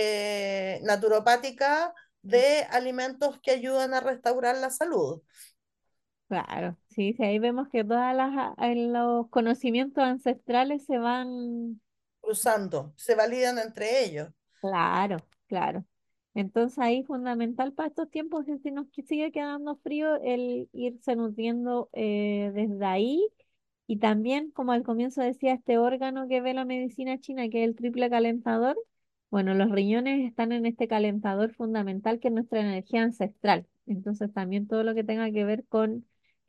naturopática de alimentos que ayudan a restaurar la salud, claro, sí, sí, ahí vemos que todas los conocimientos ancestrales se van. cruzando, se validan entre ellos. Claro, claro. Entonces ahí fundamental para estos tiempos que si nos sigue quedando frío el irse nutriendo desde ahí y también como al comienzo decía este órgano que ve la medicina china que es el triple calentador, bueno, los riñones están en este calentador fundamental que es nuestra energía ancestral. Entonces también todo lo que tenga que ver con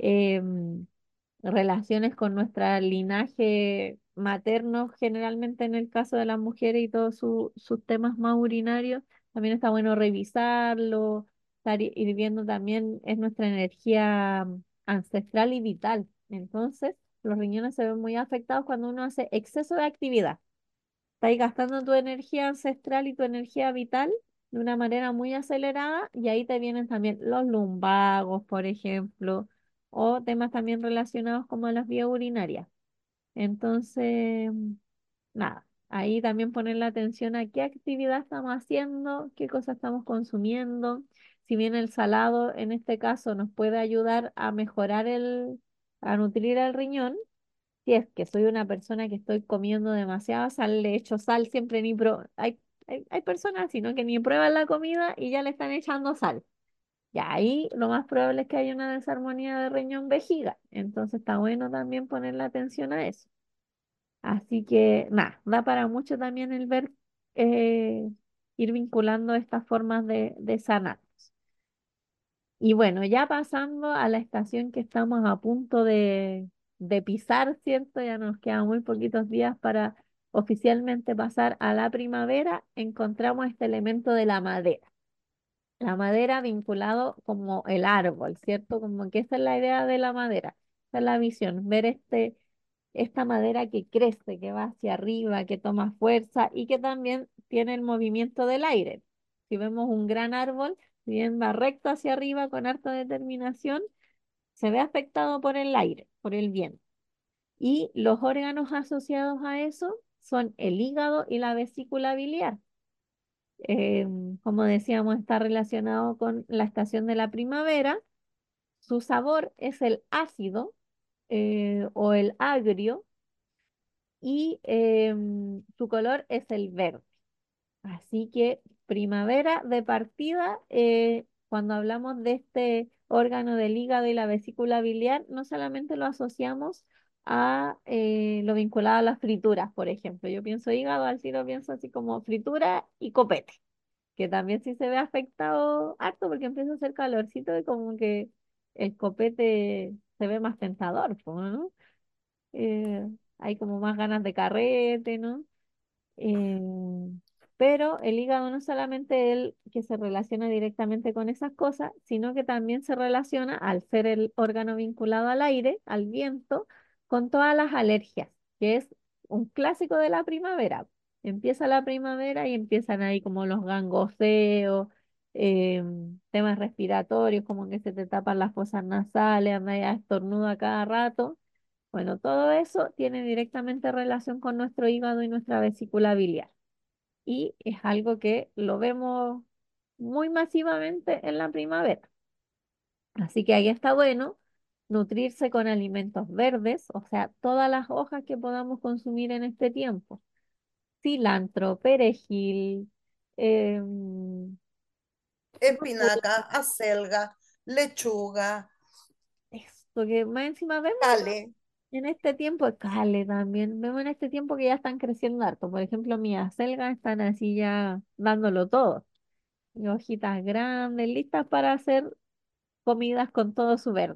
relaciones con nuestro linaje materno, generalmente en el caso de las mujeres y todos sus temas más urinarios, también está bueno revisarlo, ir viendo también es nuestra energía ancestral y vital. Entonces, los riñones se ven muy afectados cuando uno hace exceso de actividad. Estás gastando tu energía ancestral y tu energía vital de una manera muy acelerada y ahí te vienen también los lumbagos, por ejemplo, o temas también relacionados como las vías urinarias. Entonces, nada, ahí también poner la atención a qué actividad estamos haciendo, qué cosas estamos consumiendo. Si bien el salado en este caso nos puede ayudar a mejorar a nutrir el riñón, si es que soy una persona que estoy comiendo demasiada sal, le echo sal siempre ni hay personas sino que ni prueban la comida y ya le están echando sal. Y ahí lo más probable es que haya una desarmonía de riñón vejiga. Entonces está bueno también ponerle atención a eso. Así que nada, da para mucho también el ver, eh, ir vinculando estas formas de sanar. Y bueno, ya pasando a la estación que estamos a punto de pisar, ¿cierto? Ya nos quedan muy poquitos días para oficialmente pasar a la primavera, encontramos este elemento de la madera. La madera vinculado como el árbol, ¿cierto? Como que esa es la idea de la madera, esa es la visión, ver esta madera que crece, que va hacia arriba, que toma fuerza y que también tiene el movimiento del aire. Si vemos un gran árbol, si bien va recto hacia arriba con harta determinación, se ve afectado por el aire, por el viento. Y los órganos asociados a eso son el hígado y la vesícula biliar. Eh, como decíamos, está relacionado con la estación de la primavera. Su sabor es el ácido o el agrio y su color es el verde. Así que primavera de partida, cuando hablamos de este órgano del hígado y la vesícula biliar, no solamente lo asociamos a lo vinculado a las frituras, por ejemplo. Yo pienso hígado, al tiro pienso así como fritura y copete, que también sí se ve afectado harto porque empieza a hacer calorcito y como que el copete se ve más tentador, po, ¿no? Eh, Hay como más ganas de carrete, ¿no? Eh, pero el hígado no es solamente el que se relaciona directamente con esas cosas, sino que también se relaciona, al ser el órgano vinculado al aire, al viento, con todas las alergias, que es un clásico de la primavera. Empieza la primavera y empiezan ahí como los gangoseos, eh, temas respiratorios, como que se te tapan las fosas nasales, andas ya estornudo a cada rato. Bueno, todo eso tiene directamente relación con nuestro hígado y nuestra vesícula biliar. Y es algo que lo vemos muy masivamente en la primavera. Así que ahí está bueno nutrirse con alimentos verdes, o sea, todas las hojas que podamos consumir en este tiempo. Cilantro, perejil, Espinaca, acelga, lechuga, esto que más encima vemos cale. en este tiempo, cale también, vemos en este tiempo que ya están creciendo harto. Por ejemplo, mis acelgas están así ya dándolo todo. Y hojitas grandes, listas para hacer comidas con todo su verde.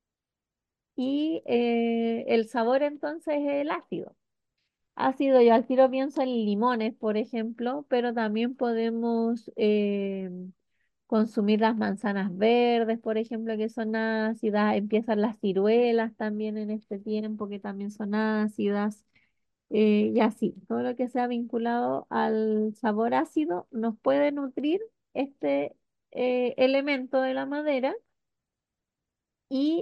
Y el sabor entonces es el ácido. Ácido, yo al tiro pienso en limones, por ejemplo, pero también podemos consumir las manzanas verdes, por ejemplo, que son ácidas. Empiezan las ciruelas también en este tiempo, que también son ácidas. Y así, todo lo que sea vinculado al sabor ácido nos puede nutrir este elemento de la madera y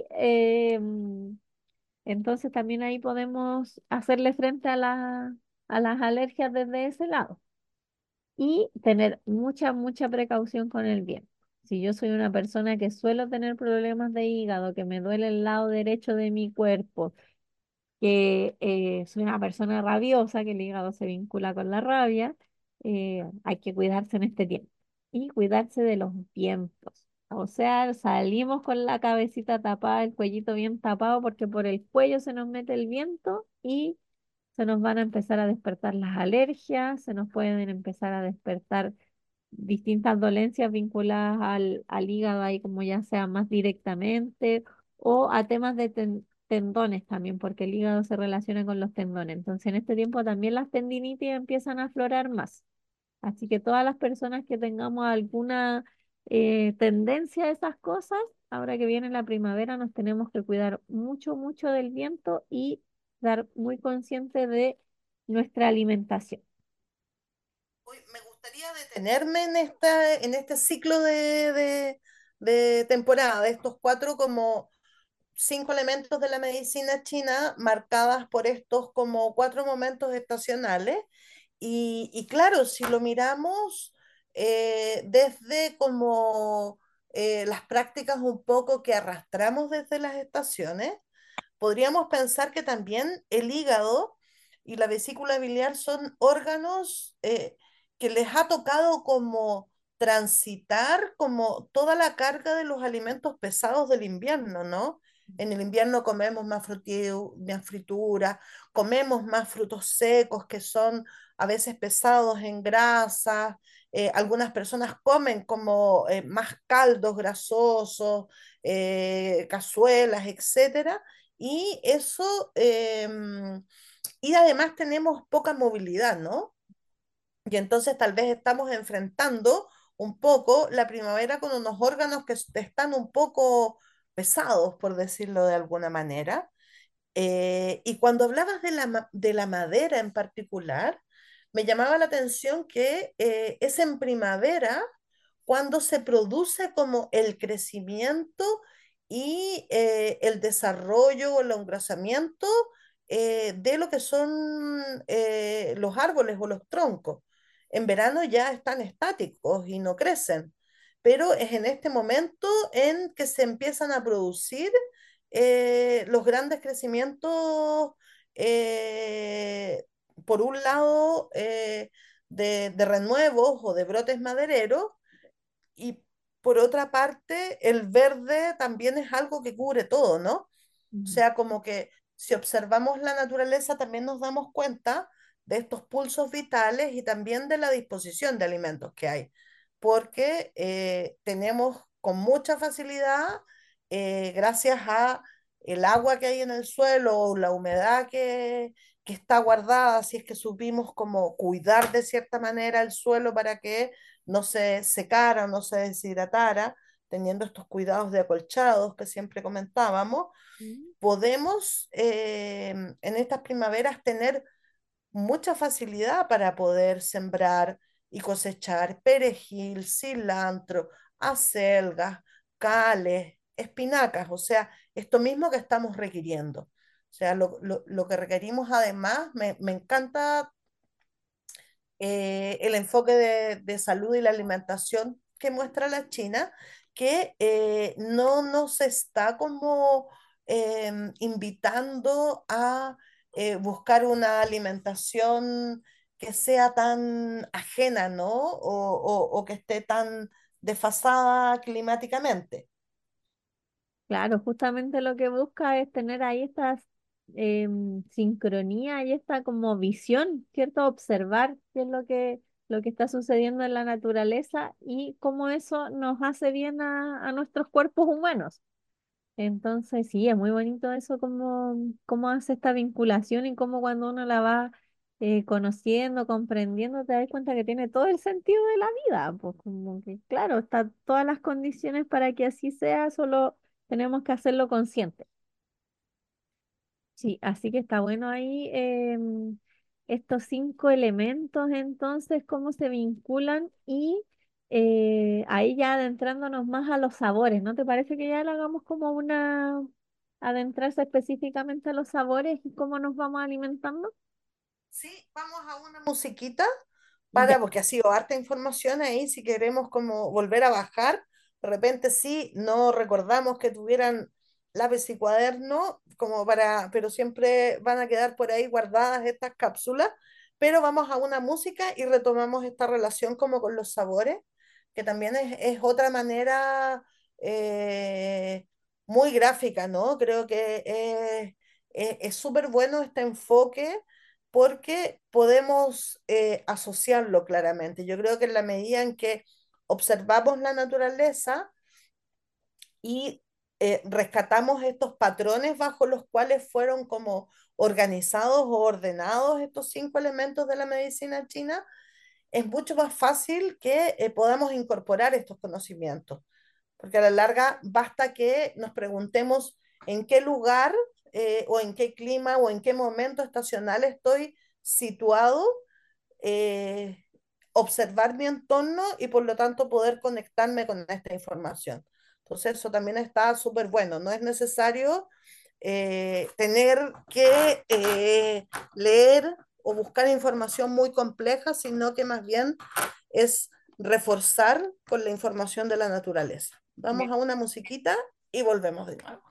entonces también ahí podemos hacerle frente a las alergias desde ese lado y tener mucha, mucha precaución con el viento. Si yo soy una persona que suelo tener problemas de hígado, que me duele el lado derecho de mi cuerpo, que soy una persona rabiosa, que el hígado se vincula con la rabia, hay que cuidarse en este tiempo y cuidarse de los vientos. O sea, salimos con la cabecita tapada, el cuellito bien tapado, porque por el cuello se nos mete el viento y se nos van a empezar a despertar las alergias, se nos pueden empezar a despertar distintas dolencias vinculadas al hígado, ahí como ya sea más directamente, o a temas de tendones también, porque el hígado se relaciona con los tendones. Entonces, en este tiempo también las tendinitis empiezan a aflorar más. Así que todas las personas que tengamos alguna tendencia a esas cosas, ahora que viene la primavera, nos tenemos que cuidar mucho, mucho del viento y estar muy consciente de nuestra alimentación. Detenerme en este ciclo de temporada, de estos cuatro como cinco elementos de la medicina china marcadas por estos como cuatro momentos estacionales. Y claro, si lo miramos desde como las prácticas un poco que arrastramos desde las estaciones, podríamos pensar que también el hígado y la vesícula biliar son órganos que les ha tocado como transitar como toda la carga de los alimentos pesados del invierno, ¿no? En el invierno comemos más fritura, comemos más frutos secos que son a veces pesados en grasa, algunas personas comen como más caldos grasosos, cazuelas, etcétera, y eso, y además tenemos poca movilidad, ¿no? Y entonces tal vez estamos enfrentando un poco la primavera con unos órganos que están un poco pesados, por decirlo de alguna manera. Y cuando hablabas de de la madera en particular, me llamaba la atención que es en primavera cuando se produce como el crecimiento y el desarrollo o el engrosamiento de lo que son los árboles o los troncos. En verano ya están estáticos y no crecen, pero es en este momento en que se empiezan a producir los grandes crecimientos, eh, por un lado, de renuevos o de brotes madereros, y por otra parte, el verde también es algo que cubre todo, ¿no? O sea, como que si observamos la naturaleza, también nos damos cuenta de estos pulsos vitales y también de la disposición de alimentos que hay, porque tenemos con mucha facilidad gracias a el agua que hay en el suelo o la humedad que está guardada, si es que supimos como cuidar de cierta manera el suelo para que no se secara o no se deshidratara, teniendo estos cuidados de acolchados que siempre comentábamos, podemos en estas primaveras tener mucha facilidad para poder sembrar y cosechar perejil, cilantro, acelgas, cales, espinacas, o sea, esto mismo que estamos requiriendo. O sea, lo que requerimos además, me encanta el enfoque de salud y la alimentación que muestra la China, que no nos está como invitando a buscar una alimentación que sea tan ajena, ¿no? O que esté tan desfasada climáticamente. Claro, justamente lo que busca es tener ahí esta sincronía y esta como visión, ¿cierto? Observar qué es lo que está sucediendo en la naturaleza y cómo eso nos hace bien a nuestros cuerpos humanos. Entonces, sí, es muy bonito eso, cómo hace esta vinculación y cómo cuando uno la va conociendo, comprendiendo, te das cuenta que tiene todo el sentido de la vida. Pues como que, claro, están todas las condiciones para que así sea, solo tenemos que hacerlo consciente. Sí, así que está bueno ahí estos 5 elementos, entonces, cómo se vinculan y ahí ya adentrándonos más a los sabores, ¿no te parece que ya le hagamos como adentrarse específicamente a los sabores y cómo nos vamos alimentando? Sí, vamos a una musiquita Ya. porque ha sido harta información ahí, si queremos como volver a bajar, de repente sí, no recordamos que tuvieran lápiz y cuaderno, pero siempre van a quedar por ahí guardadas estas cápsulas, pero vamos a una música y retomamos esta relación como con los sabores, que también es otra manera muy gráfica, ¿no? Creo que es súper bueno este enfoque porque podemos asociarlo claramente. Yo creo que en la medida en que observamos la naturaleza y rescatamos estos patrones bajo los cuales fueron como organizados o ordenados estos 5 elementos de la medicina china, es mucho más fácil que podamos incorporar estos conocimientos, porque a la larga basta que nos preguntemos en qué lugar o en qué clima o en qué momento estacional estoy situado, eh, observar mi entorno y por lo tanto poder conectarme con esta información. Entonces eso también está súper bueno. No es necesario tener que leer o buscar información muy compleja, sino que más bien es reforzar con la información de la naturaleza. Vamos a una musiquita y volvemos de nuevo.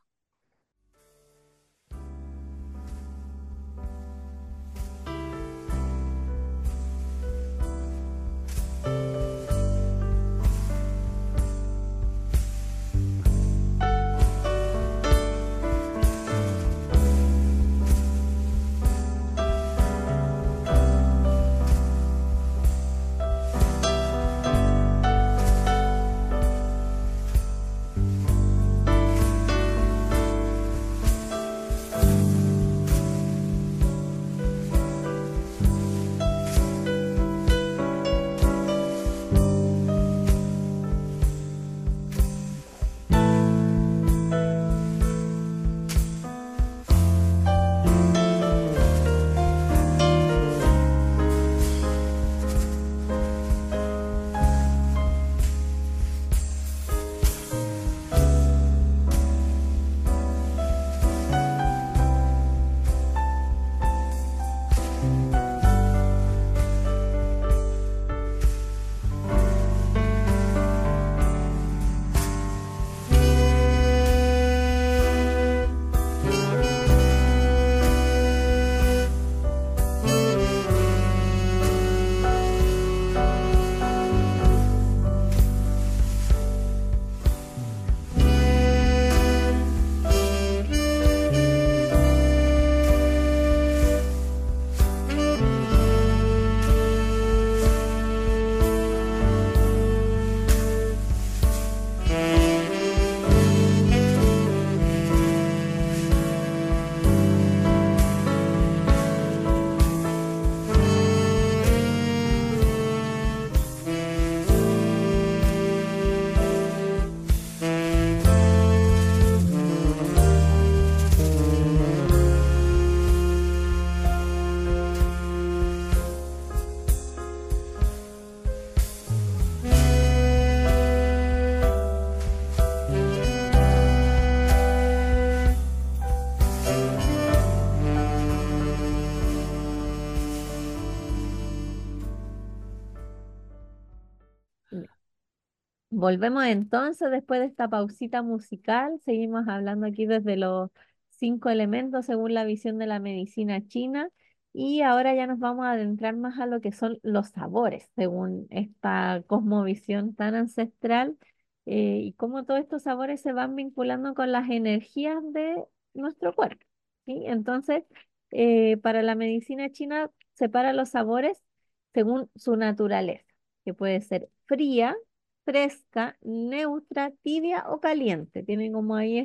Volvemos entonces después de esta pausita musical. Seguimos hablando aquí desde los 5 elementos según la visión de la medicina china. Y ahora ya nos vamos a adentrar más a lo que son los sabores, según esta cosmovisión tan ancestral, y cómo todos estos sabores se van vinculando con las energías de nuestro cuerpo. ¿Sí? Entonces, para la medicina china separa los sabores según su naturaleza, que puede ser fría, fresca, neutra, tibia o caliente. Tienen como ahí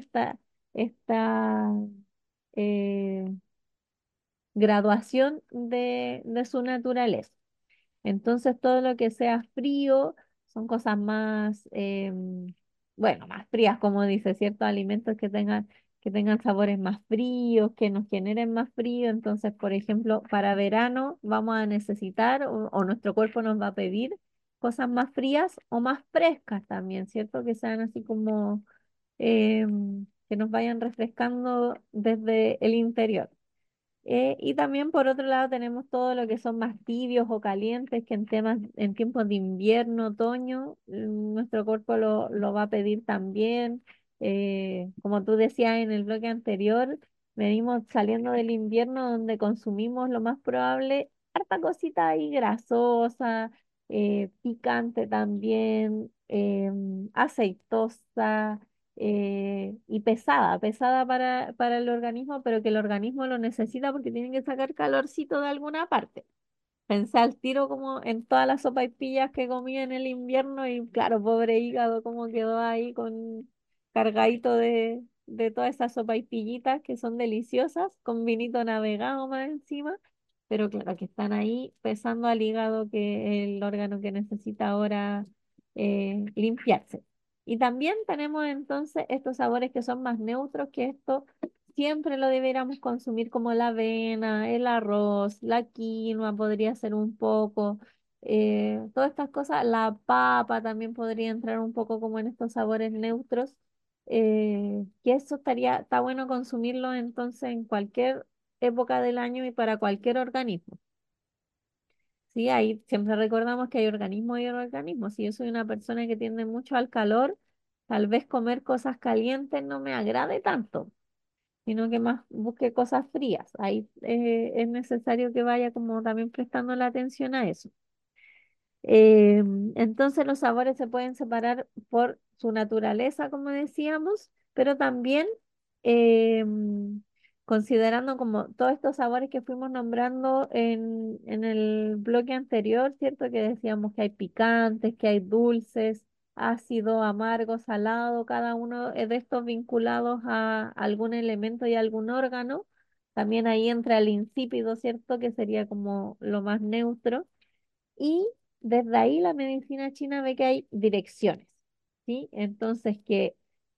esta eh, graduación de su naturaleza. Entonces, todo lo que sea frío son cosas más, bueno, más frías, como dice, ciertos alimentos que tengan sabores más fríos, que nos generen más frío. Entonces, por ejemplo, para verano vamos a necesitar o nuestro cuerpo nos va a pedir cosas más frías o más frescas también, ¿cierto? Que sean así como que nos vayan refrescando desde el interior. Y también por otro lado tenemos todo lo que son más tibios o calientes, que en tiempos de invierno, otoño, nuestro cuerpo lo va a pedir también. Como tú decías en el bloque anterior, venimos saliendo del invierno donde consumimos lo más probable, harta cosita ahí grasosa, picante también, aceitosa, y pesada para el organismo, pero que el organismo lo necesita porque tiene que sacar calorcito de alguna parte. Pensé al tiro como en todas las sopaipillas que comí en el invierno y claro, pobre hígado, como quedó ahí con cargadito de todas esas sopaipillitas que son deliciosas, con vinito navegado más encima, pero claro, que están ahí pesando al hígado, que es el órgano que necesita ahora limpiarse. Y también tenemos entonces estos sabores que son más neutros, que esto siempre lo deberíamos consumir, como la avena, el arroz, la quinoa podría ser un poco, todas estas cosas, la papa también podría entrar un poco como en estos sabores neutros, que eso está bueno consumirlo entonces en cualquier época del año y para cualquier organismo. Sí, ahí siempre recordamos que hay organismos y organismos. Si yo soy una persona que tiende mucho al calor, tal vez comer cosas calientes no me agrade tanto, sino que más busque cosas frías. Ahí es necesario que vaya como también prestando la atención a eso. Eh, entonces los sabores se pueden separar por su naturaleza, como decíamos, pero también eh, considerando como todos estos sabores que fuimos nombrando en el bloque anterior, ¿cierto? Que decíamos que hay picantes, que hay dulces, ácido, amargo, salado, cada uno de estos vinculados a algún elemento y algún órgano. También ahí entra el insípido, ¿cierto? Que sería como lo más neutro. Y desde ahí la medicina china ve que hay direcciones, ¿sí? Entonces que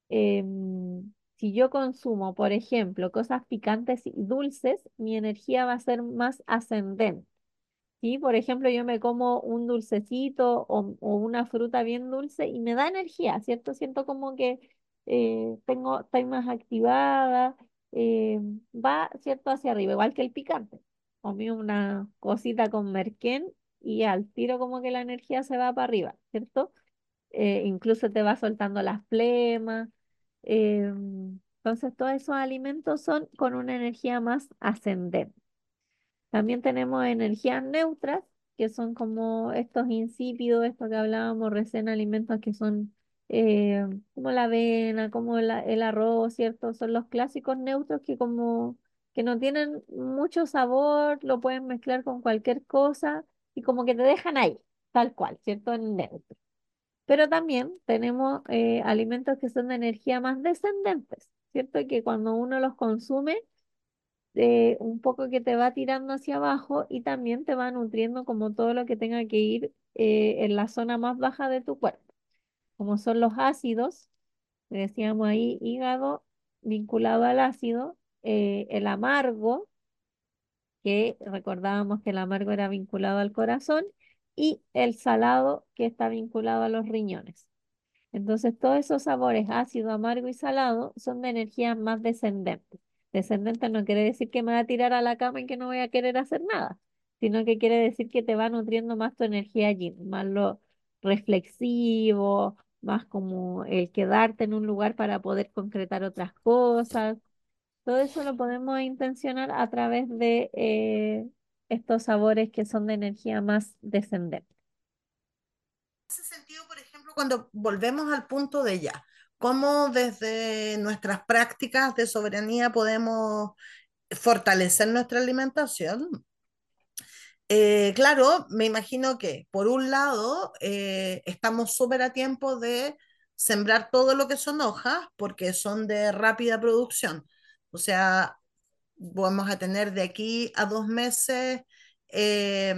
si yo consumo, por ejemplo, cosas picantes y dulces, mi energía va a ser más ascendente. ¿Sí? Por ejemplo, yo me como un dulcecito o una fruta bien dulce y me da energía, ¿cierto? Siento como que estoy más activada, va, ¿cierto? Hacia arriba, igual que el picante. Comí una cosita con merquén y al tiro como que la energía se va para arriba, ¿cierto? Incluso te va soltando las flemas. Entonces, todos esos alimentos son con una energía más ascendente. También tenemos energías neutras, que son como estos insípidos, esto que hablábamos recién, alimentos que son como la avena, como el arroz, ¿cierto? Son los clásicos neutros que como que no tienen mucho sabor, lo pueden mezclar con cualquier cosa y como que te dejan ahí, tal cual, ¿cierto? En neutro. Pero también tenemos alimentos que son de energía más descendentes, ¿cierto? Que cuando uno los consume, un poco que te va tirando hacia abajo y también te va nutriendo como todo lo que tenga que ir en la zona más baja de tu cuerpo, como son los ácidos, que decíamos ahí, hígado vinculado al ácido, el amargo, que recordábamos que el amargo era vinculado al corazón, y el salado, que está vinculado a los riñones. Entonces, todos esos sabores ácido, amargo y salado son de energías más descendentes. Descendente no quiere decir que me va a tirar a la cama y que no voy a querer hacer nada, sino que quiere decir que te va nutriendo más tu energía allí, más lo reflexivo, más como el quedarte en un lugar para poder concretar otras cosas. Todo eso lo podemos intencionar a través de estos sabores que son de energía más descendente. Cuando volvemos al punto de ya, cómo desde nuestras prácticas de soberanía podemos fortalecer nuestra alimentación. Claro, me imagino que por un lado estamos súper a tiempo de sembrar todo lo que son hojas porque son de rápida producción. O sea, vamos a tener de aquí a 2 meses eh,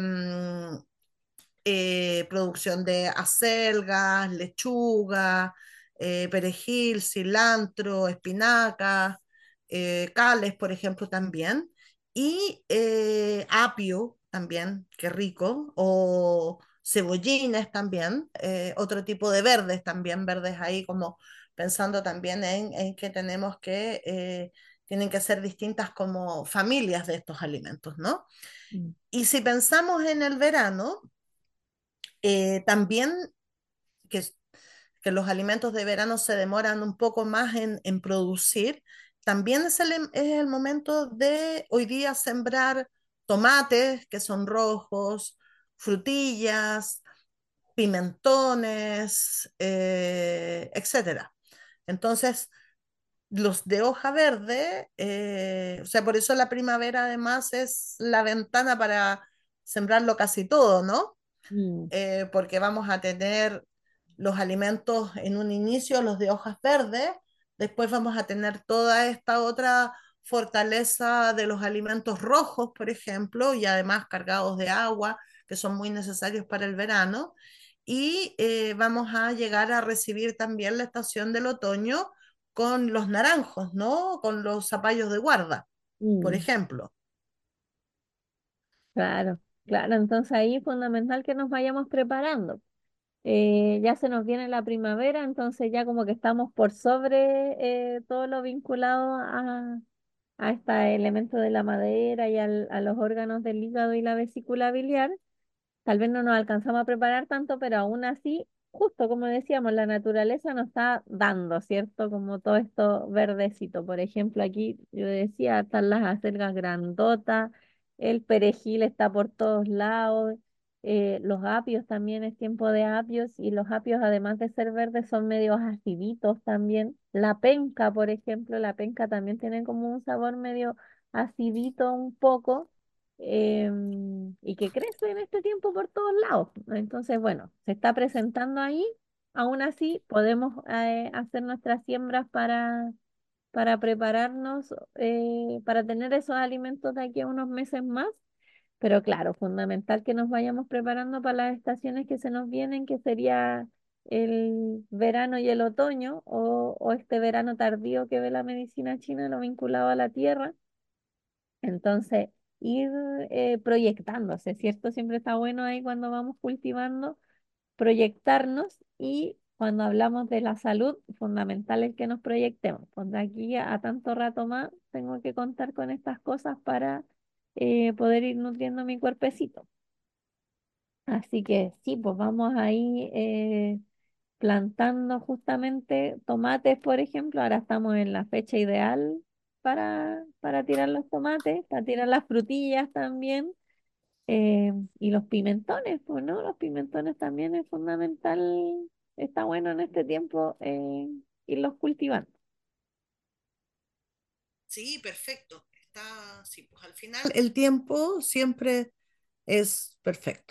producción de acelgas, lechuga, perejil, cilantro, espinaca, cales, por ejemplo, también, y apio también, qué rico, o cebollines también, otro tipo de verdes también, verdes ahí como pensando también en que tenemos que, tienen que ser distintas como familias de estos alimentos, ¿no? Y si pensamos en el verano, también que, que los alimentos de verano se demoran un poco más en producir, también es el momento de hoy día sembrar tomates que son rojos, frutillas, pimentones, etcétera. Entonces, los de hoja verde, o sea, por eso la primavera además es la ventana para sembrarlo casi todo, ¿no? Porque vamos a tener los alimentos en un inicio, los de hojas verdes, después vamos a tener toda esta otra fortaleza de los alimentos rojos, por ejemplo, y además cargados de agua, que son muy necesarios para el verano, y vamos a llegar a recibir también la estación del otoño con los naranjos, ¿no? Con los zapallos de guarda, por Mm, ejemplo. claro, claro, entonces ahí es fundamental que nos vayamos preparando. Ya se nos viene la primavera, entonces ya como que estamos por sobre todo lo vinculado a este elemento de la madera y a los órganos del hígado y la vesícula biliar. Tal vez no nos alcanzamos a preparar tanto, pero aún así, justo como decíamos, la naturaleza nos está dando, ¿cierto? Como todo esto verdecito. Por ejemplo, aquí yo decía, están las acelgas grandotas, el perejil está por todos lados, los apios también es tiempo de apios, y los apios, además de ser verdes, son medios aciditos también. La penca, por ejemplo, la penca también tiene como un sabor medio acidito un poco, y que crece en este tiempo por todos lados. Entonces, bueno, se está presentando ahí. Aún así, podemos hacer nuestras siembras para prepararnos, para tener esos alimentos de aquí a unos meses más. Pero claro, fundamental que nos vayamos preparando para las estaciones que se nos vienen, que sería el verano y el otoño, o este verano tardío que ve la medicina china, lo vinculado a la tierra. Entonces, ir proyectándose, ¿cierto? Siempre está bueno ahí cuando vamos cultivando, proyectarnos, y cuando hablamos de la salud, fundamental es que nos proyectemos. Pues de aquí a tanto rato más tengo que contar con estas cosas para poder ir nutriendo mi cuerpecito. Así que sí, pues vamos ahí plantando justamente tomates, por ejemplo. Ahora estamos en la fecha ideal para tirar los tomates, para tirar las frutillas también, y los pimentones, pues, ¿no? Los pimentones también es fundamental, está bueno en este tiempo irlos cultivando. Sí, perfecto. Está, sí, pues al final el tiempo siempre es perfecto.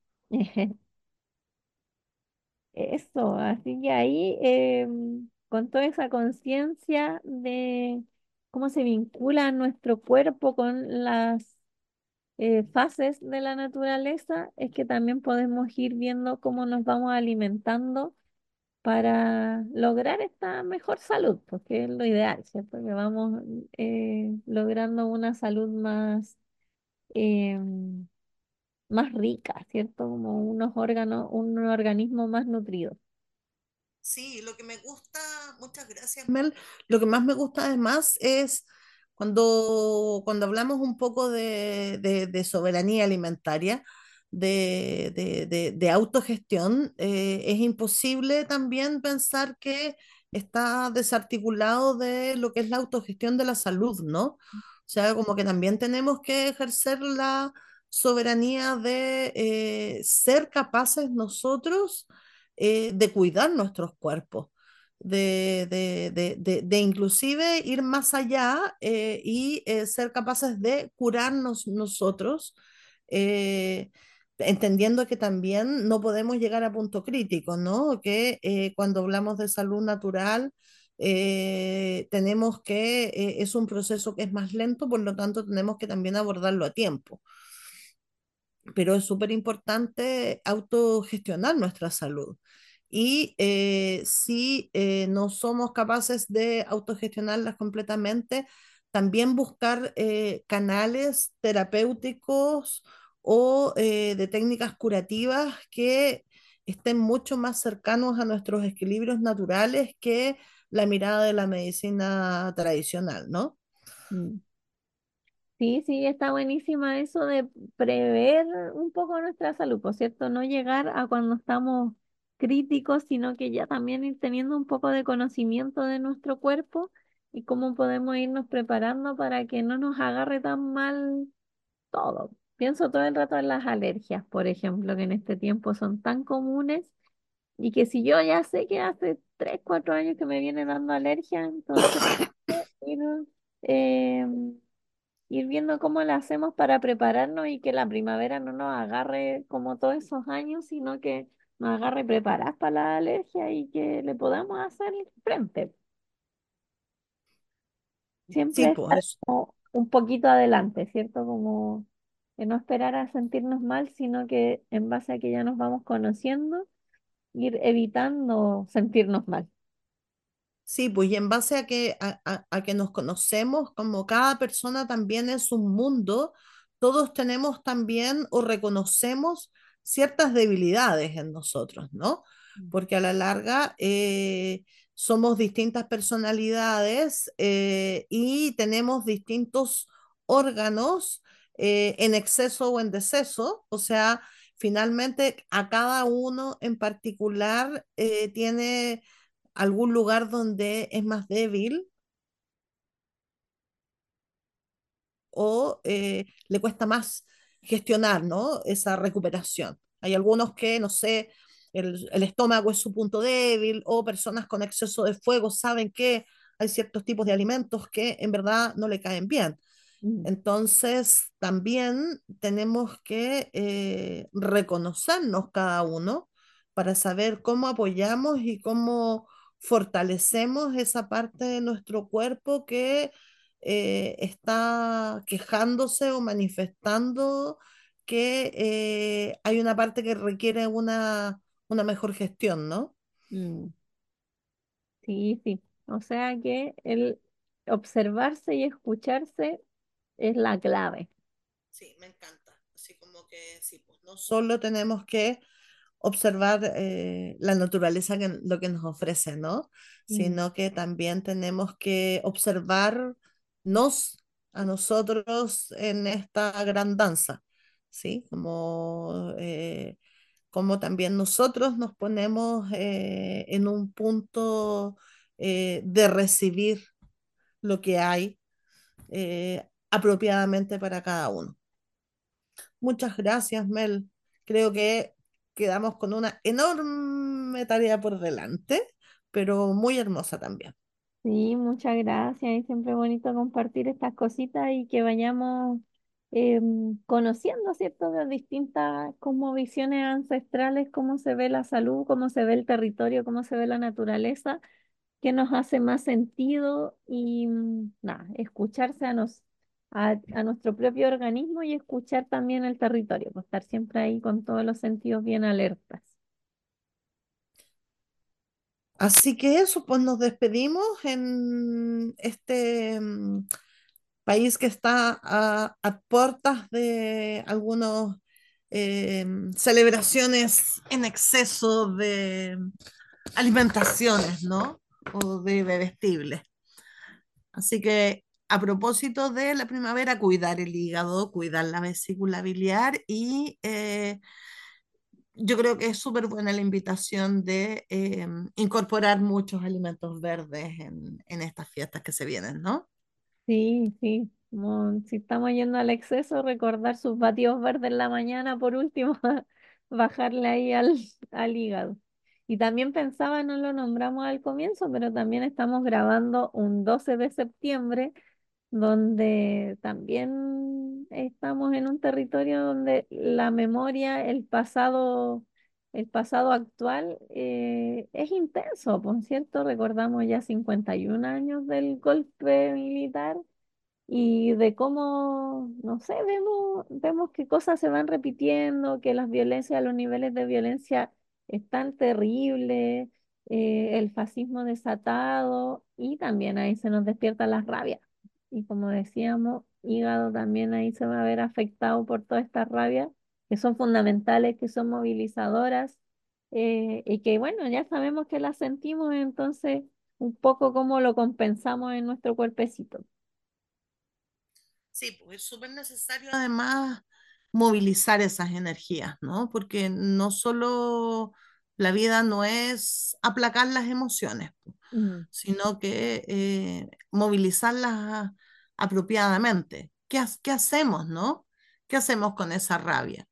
Eso, así que ahí, con toda esa conciencia de cómo se vincula nuestro cuerpo con las fases de la naturaleza, es que también podemos ir viendo cómo nos vamos alimentando para lograr esta mejor salud, porque es lo ideal, ¿cierto? Que vamos logrando una salud em, más rica, ¿cierto? Como unos órganos, un organismo más nutrido. Sí, lo que me gusta, muchas gracias, Mel. Lo que más me gusta además es cuando hablamos un poco de soberanía alimentaria, de autogestión, es imposible también pensar que está desarticulado de lo que es la autogestión de la salud, ¿no? O sea, como que también tenemos que ejercer la soberanía de ser capaces nosotros de cuidar nuestros cuerpos, de inclusive ir más allá y ser capaces de curarnos nosotros, eh, entendiendo que también no podemos llegar a punto crítico, ¿no? Que cuando hablamos de salud natural, tenemos que, es un proceso que es más lento, por lo tanto tenemos que también abordarlo a tiempo, pero es súper importante autogestionar nuestra salud. Y si no somos capaces de autogestionarlas completamente, también buscar canales terapéuticos o de técnicas curativas que estén mucho más cercanos a nuestros equilibrios naturales que la mirada de la medicina tradicional, ¿no? Mm. Sí, sí, está buenísima eso de prever un poco nuestra salud, por cierto, no llegar a cuando estamos críticos, sino que ya también ir teniendo un poco de conocimiento de nuestro cuerpo y cómo podemos irnos preparando para que no nos agarre tan mal todo. Pienso todo el rato en las alergias, por ejemplo, que en este tiempo son tan comunes y que si yo ya sé que hace 3 4 años que me viene dando alergia, entonces ir, em, ir viendo cómo la hacemos para prepararnos y que la primavera no nos agarre como todos esos años, sino que nos agarre preparadas para la alergia y que le podamos hacer frente. Sí, Siempre estar pues como un poquito adelante, ¿cierto? Como que no esperar a sentirnos mal, sino que en base a que ya nos vamos conociendo, ir evitando sentirnos mal. sí, pues y en base a que, a que nos conocemos, como cada persona también es un mundo, todos tenemos también o reconocemos ciertas debilidades en nosotros, ¿no? Porque a la larga somos distintas personalidades y tenemos distintos órganos en exceso o en deceso, o sea, finalmente a cada uno en particular tiene algún lugar donde es más débil o le cuesta más gestionar, ¿no? Esa recuperación. Hay algunos que, no sé, el estómago es su punto débil o personas con exceso de fuego saben que hay ciertos tipos de alimentos que en verdad no le caen bien. Mm. Entonces, también tenemos que reconocernos cada uno para saber cómo apoyamos y cómo fortalecemos esa parte de nuestro cuerpo que está quejándose o manifestando que hay una parte que requiere una mejor gestión, ¿no? Mm. Sí, sí. O sea que el observarse y escucharse es la clave. Sí, me encanta. Así como que sí, pues no solo tenemos que observar la naturaleza, lo que nos ofrece, ¿no? Mm. Sino que también tenemos que observarnos a nosotros en esta gran danza, ¿sí? Como también nosotros nos ponemos en un punto de recibir lo que hay apropiadamente para cada uno. Muchas gracias, Mel. Creo que quedamos con una enorme tarea por delante, pero muy hermosa también. Sí, muchas gracias. Es siempre bonito compartir estas cositas y que vayamos conociendo, ¿cierto? De distintas como visiones ancestrales, cómo se ve la salud, cómo se ve el territorio, cómo se ve la naturaleza, qué nos hace más sentido y nada, escucharse a nuestro propio organismo y escuchar también el territorio, pues estar siempre ahí con todos los sentidos bien alertas. Así que eso, pues nos despedimos en este país que está a puertas de algunas celebraciones en exceso de alimentaciones, ¿no? O de bebestibles. Así que a propósito de la primavera, cuidar el hígado, cuidar la vesícula biliar y yo creo que es súper buena la invitación de incorporar muchos alimentos verdes en estas fiestas que se vienen, ¿no? Sí, sí. Como si estamos yendo al exceso, recordar sus batidos verdes en la mañana, por último, bajarle ahí al hígado. Y también pensaba, no lo nombramos al comienzo, pero también estamos grabando un 12 de septiembre donde también estamos en un territorio donde la memoria, el pasado actual es intenso, por cierto, recordamos ya 51 años del golpe militar y de cómo, no sé, vemos que cosas se van repitiendo, que las violencias, los niveles de violencia están terribles, el fascismo desatado y también ahí se nos despierta la rabia. Y como decíamos, hígado también ahí se va a ver afectado por toda esta rabia, que son fundamentales, que son movilizadoras, y que bueno, ya sabemos que las sentimos, entonces un poco cómo lo compensamos en nuestro cuerpecito. Sí, pues es súper necesario además movilizar esas energías, ¿no? Porque no solo la vida no es aplacar las emociones, Mm. sino que movilizarlas apropiadamente. ¿Qué hacemos, no? ¿Qué hacemos con esa rabia?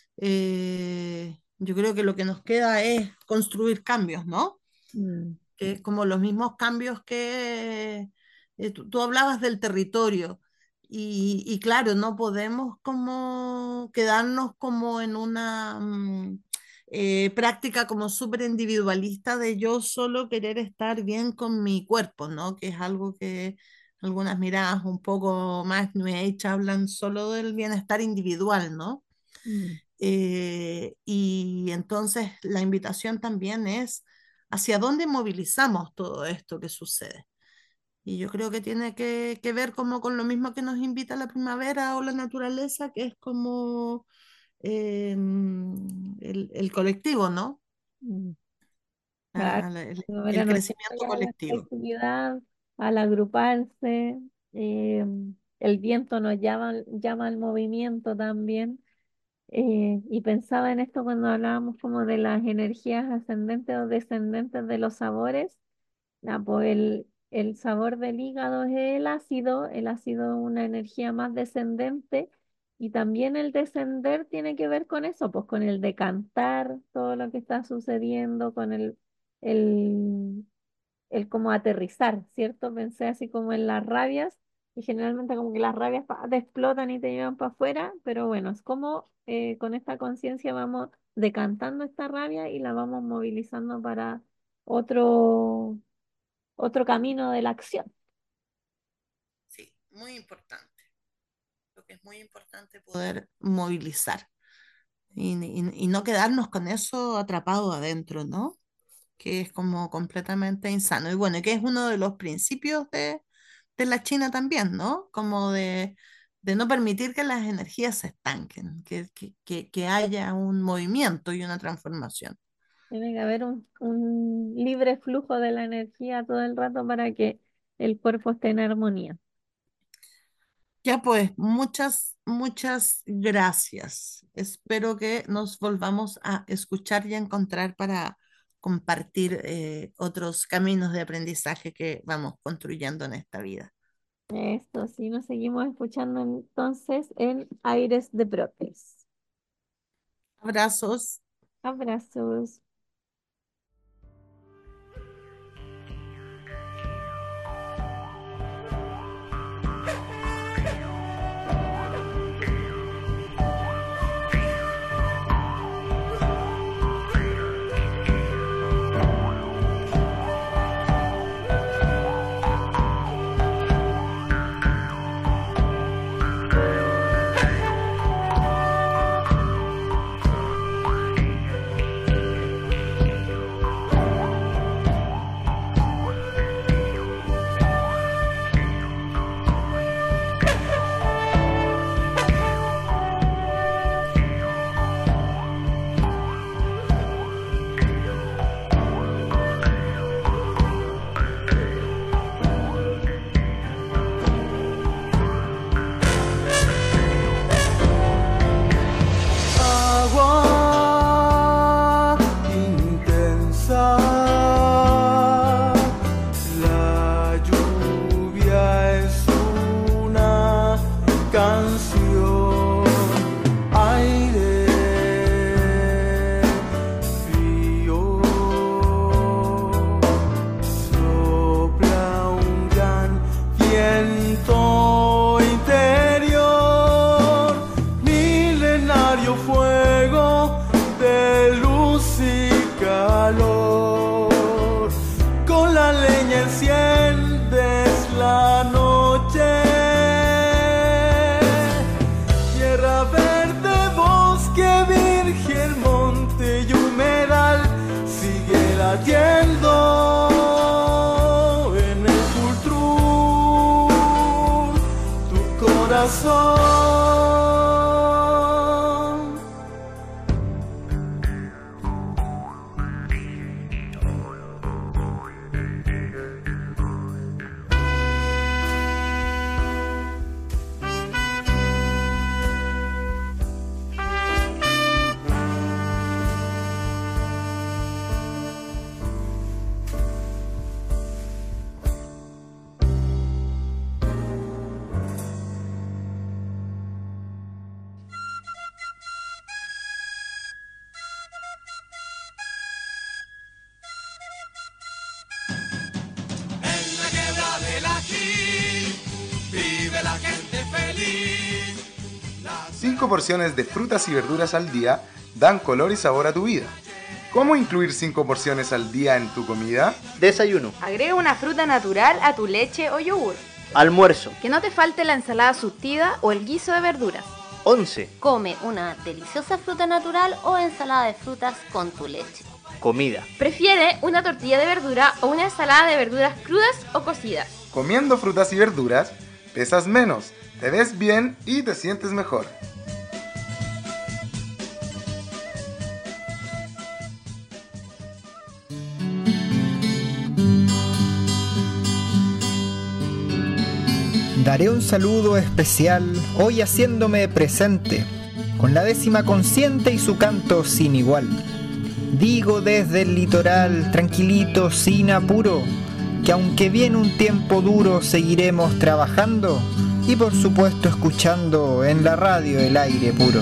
Yo creo que lo que nos queda es construir cambios, ¿no? Mm. Que es como los mismos cambios que tú hablabas del territorio y claro, no podemos como quedarnos como en una práctica como súper individualista de yo solo querer estar bien con mi cuerpo, ¿no? Que es algo que algunas miradas un poco más New Age hablan solo del bienestar individual, ¿no? Mm. Y entonces la invitación también es hacia dónde movilizamos todo esto que sucede. Y yo creo que tiene que ver como con lo mismo que nos invita la primavera o la naturaleza, que es como el colectivo, ¿no? Mm. Claro, El primavera nos crecimiento llama a la colectivo. colectividad, al agruparse, eh, el viento nos llama al movimiento también. Y pensaba en esto cuando hablábamos como de las energías ascendentes o descendentes de los sabores. Pues el sabor del hígado es el ácido es una energía más descendente y también el descender tiene que ver con eso, pues con el decantar todo lo que está sucediendo, con el, el como aterrizar, ¿cierto? Pensé así como en las rabias y generalmente como que las rabias te explotan y te llevan para afuera, pero bueno, es como con esta conciencia vamos decantando esta rabia y la vamos movilizando para otro otro camino de la acción. Sí, muy importante. Lo que es muy importante poder movilizar y no quedarnos con eso atrapado adentro, ¿no? Que es como completamente insano. Y bueno, que es uno de los principios de la China también, ¿no? Como de no permitir que las energías se estanquen, que haya un movimiento y una transformación. Tiene que haber un libre flujo de la energía todo el rato para que el cuerpo esté en armonía. Ya pues, muchas gracias. Espero que nos volvamos a escuchar y a encontrar para compartir otros caminos de aprendizaje que vamos construyendo en esta vida. Esto, sí, nos seguimos escuchando entonces en Aires de Brotes. Abrazos. Abrazos. la noche. Tierra verde, bosque virgen, monte y humedal, sigue latiendo en el cultrum tu corazón. Vive la gente feliz. 5 porciones de frutas y verduras al día dan color y sabor a tu vida. ¿Cómo incluir 5 porciones al día en tu comida? Desayuno. Agrega una fruta natural a tu leche o yogur. Almuerzo. Que no te falte la ensalada surtida o el guiso de verduras. 11. Come una deliciosa fruta natural o ensalada de frutas con tu leche. Comida. Prefiere una tortilla de verdura o una ensalada de verduras crudas o cocidas. Comiendo frutas y verduras, pesas menos, te ves bien y te sientes mejor. Daré un saludo especial hoy haciéndome presente, con la 10ª consciente y su canto sin igual. Digo desde el litoral, tranquilito, sin apuro, que aunque viene un tiempo duro seguiremos trabajando y por supuesto escuchando en la radio el aire puro.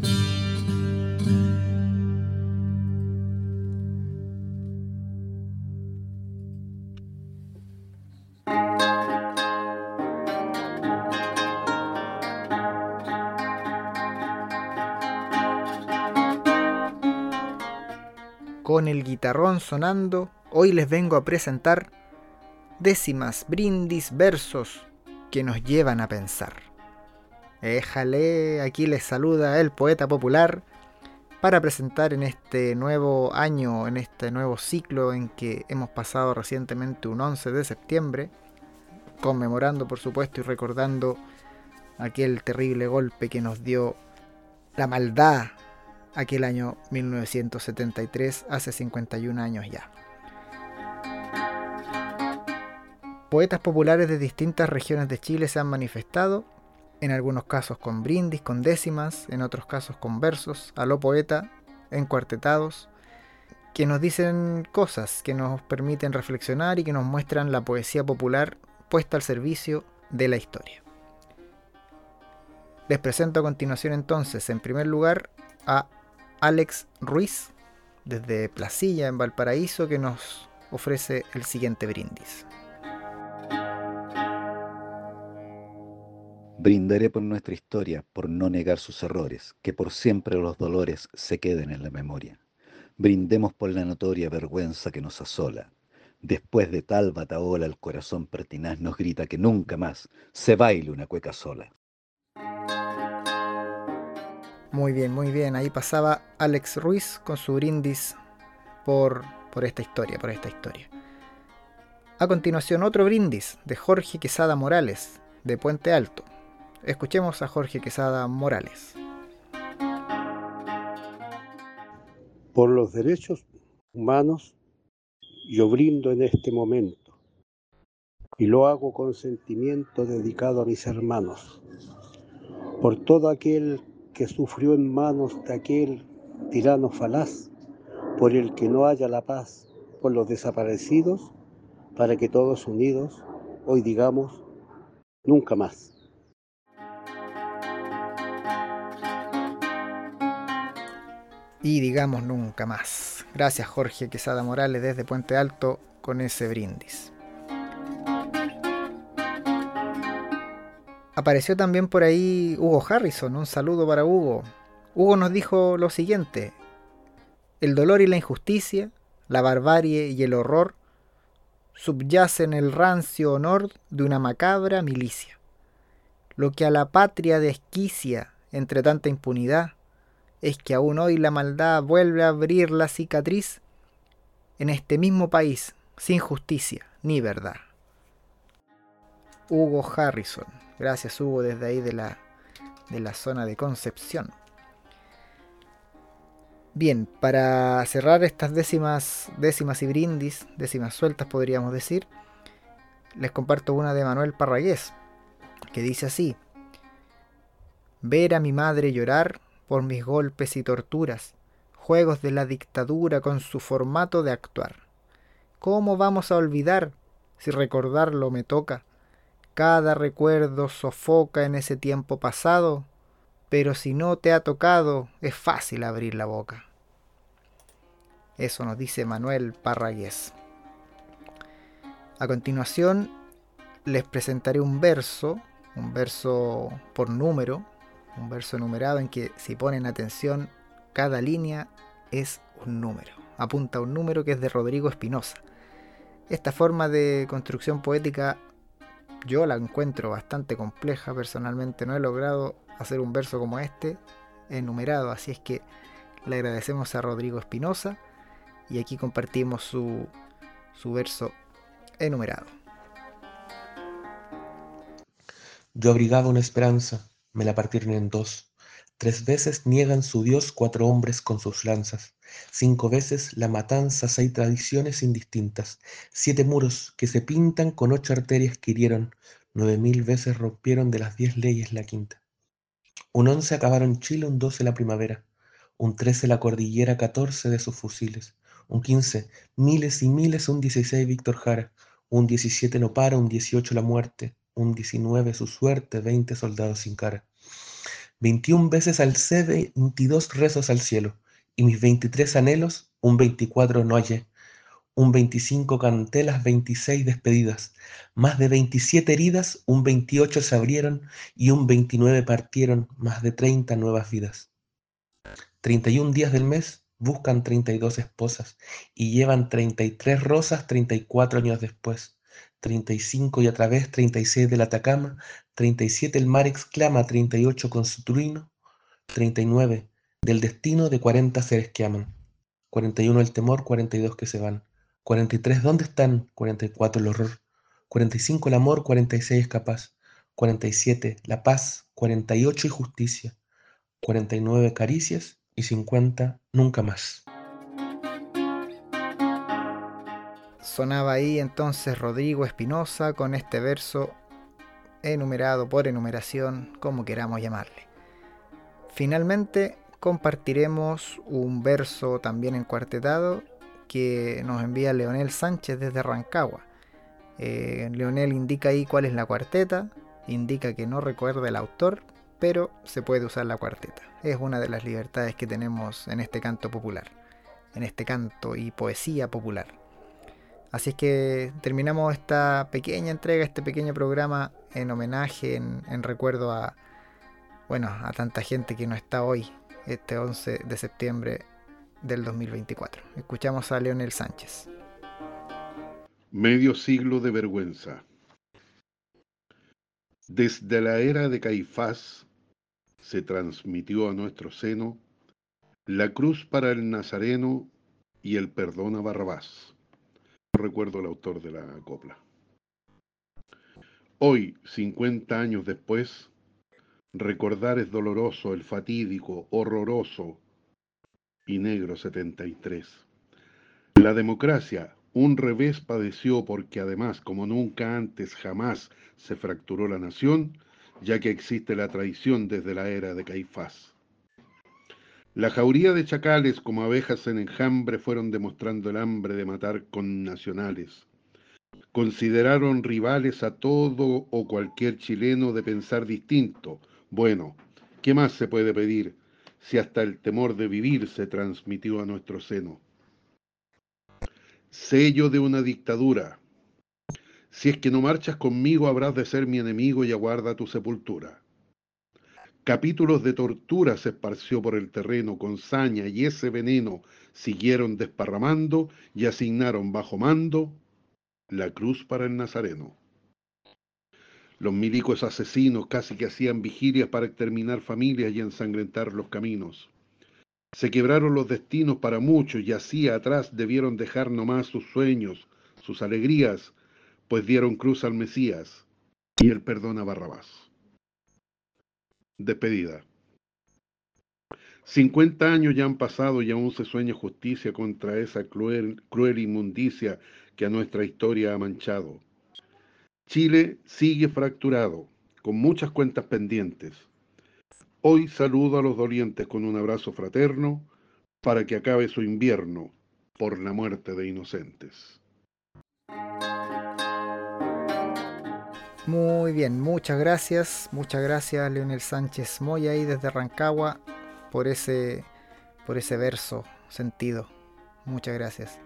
Con el guitarrón sonando, hoy les vengo a presentar décimas, brindis, versos que nos llevan a pensar. Éjale, aquí les saluda el poeta popular para presentar en este nuevo año, en este nuevo ciclo en que hemos pasado recientemente un 11 de septiembre, conmemorando por supuesto y recordando aquel terrible golpe que nos dio la maldad aquel año 1973, hace 51 años ya. Poetas populares de distintas regiones de Chile se han manifestado, en algunos casos con brindis, con décimas, en otros casos con versos, a lo poeta, encuartetados, que nos dicen cosas, que nos permiten reflexionar y que nos muestran la poesía popular puesta al servicio de la historia. Les presento a continuación entonces, en primer lugar, a Alex Ruiz, desde Placilla, en Valparaíso, que nos ofrece el siguiente brindis. Brindaré por nuestra historia, por no negar sus errores, que por siempre los dolores se queden en la memoria. Brindemos por la notoria vergüenza que nos asola. Después de tal batahola, el corazón pertinaz nos grita que nunca más se baile una cueca sola. Muy bien, ahí pasaba Alex Ruiz con su brindis por esta historia, A continuación otro brindis de Jorge Quesada Morales, de Puente Alto. Escuchemos a Jorge Quesada Morales. Por los derechos humanos, yo brindo en este momento, y lo hago con sentimiento dedicado a mis hermanos, por todo aquel que sufrió en manos de aquel tirano falaz, por el que no haya la paz, por los desaparecidos, para que todos unidos hoy digamos nunca más. Y digamos nunca más. Gracias Jorge Quesada Morales desde Puente Alto con ese brindis. Apareció también por ahí Hugo Harrison, un saludo para Hugo. Hugo nos dijo lo siguiente: el dolor y la injusticia, la barbarie y el horror subyace en el rancio honor de una macabra milicia. Lo que a la patria desquicia entre tanta impunidad es que aún hoy la maldad vuelve a abrir la cicatriz en este mismo país, sin justicia ni verdad. Hugo Harrison. Gracias, Hugo, desde ahí de la zona de Concepción. Bien, para cerrar estas décimas y brindis, décimas sueltas podríamos decir, les comparto una de Manuel Parragués, que dice así: ver a mi madre llorar por mis golpes y torturas, juegos de la dictadura con su formato de actuar. ¿Cómo vamos a olvidar si recordarlo me toca? Cada recuerdo sofoca en ese tiempo pasado, pero si no te ha tocado, es fácil abrir la boca. Eso nos dice Manuel Parragués. A continuación, les presentaré un verso por número, un verso numerado en que, si ponen atención, cada línea es un número. Apunta a un número, que es de Rodrigo Espinosa. Esta forma de construcción poética yo la encuentro bastante compleja. Personalmente no he logrado hacer un verso como este enumerado, así es que le agradecemos a Rodrigo Espinosa y aquí compartimos su verso enumerado. Yo abrigaba una esperanza, me la partieron en dos. 3 veces niegan su Dios 4 hombres con sus lanzas. 5 veces la matanzas hay tradiciones indistintas. 7 muros que se pintan con 8 arterias que hirieron. 9000 veces rompieron de las 10 leyes la quinta. Un 11 acabaron Chile, un 12 la primavera. Un 13 la cordillera, 14 de sus fusiles. Un 15 miles y miles, un 16 Víctor Jara. Un 17 no para, un 18 la muerte. Un 19 su suerte, 20 soldados sin cara. 21 veces alcé 22 rezos al cielo, y mis 23 anhelos, un 24 no hallé. Un 25 canté las 26 despedidas, más de 27 heridas, un 28 se abrieron, y un 29 partieron, más de 30 nuevas vidas. 31 días del mes buscan 32 esposas, y llevan 33 rosas 34 años después. 35 y a través 36 del Atacama, 37 el mar exclama, 38 con su trueno, 39 del destino de 40 seres que aman, 41 el temor, 42 que se van, 43 ¿dónde están? 44 el horror, 45 el amor, 46 es capaz, 47 la paz, 48 y justicia, 49 caricias y 50 nunca más. Sonaba ahí entonces Rodrigo Espinosa con este verso enumerado por enumeración, como queramos llamarle. Finalmente compartiremos un verso también encuartetado que nos envía Leonel Sánchez desde Rancagua. Leonel indica ahí cuál es la cuarteta, indica que no recuerda el autor, pero se puede usar la cuarteta. Es una de las libertades que tenemos en este canto popular, en este canto y poesía popular. Así es que terminamos esta pequeña entrega, este pequeño programa en homenaje, en recuerdo a tanta gente que no está hoy, este 11 de septiembre del 2024. Escuchamos a Leonel Sánchez. Medio siglo de vergüenza. Desde la era de Caifás se transmitió a nuestro seno la cruz para el Nazareno y el perdón a Barrabás. Recuerdo el autor de la copla. Hoy, 50 años después, recordar es doloroso el fatídico, horroroso y negro 73. La democracia un revés padeció porque además, como nunca antes jamás se fracturó la nación, ya que existe la traición desde la era de Caifás. La jauría de chacales como abejas en enjambre fueron demostrando el hambre de matar connacionales. Consideraron rivales a todo o cualquier chileno de pensar distinto. Bueno, ¿qué más se puede pedir si hasta el temor de vivir se transmitió a nuestro seno? Sello de una dictadura. Si es que no marchas conmigo, habrás de ser mi enemigo y aguarda tu sepultura. Capítulos de tortura se esparció por el terreno con saña y ese veneno siguieron desparramando y asignaron bajo mando la cruz para el nazareno. Los milicos asesinos casi que hacían vigilias para exterminar familias y ensangrentar los caminos. Se quebraron los destinos para muchos y así atrás debieron dejar nomás sus sueños, sus alegrías, pues dieron cruz al Mesías y el perdón a Barrabás. Despedida. 50 años ya han pasado y aún se sueña justicia contra esa cruel inmundicia que a nuestra historia ha manchado. Chile sigue fracturado, con muchas cuentas pendientes. Hoy saludo a los dolientes con un abrazo fraterno para que acabe su invierno por la muerte de inocentes. Muy bien, muchas gracias Leonel Sánchez Moya ahí desde Rancagua por ese verso sentido. Muchas gracias.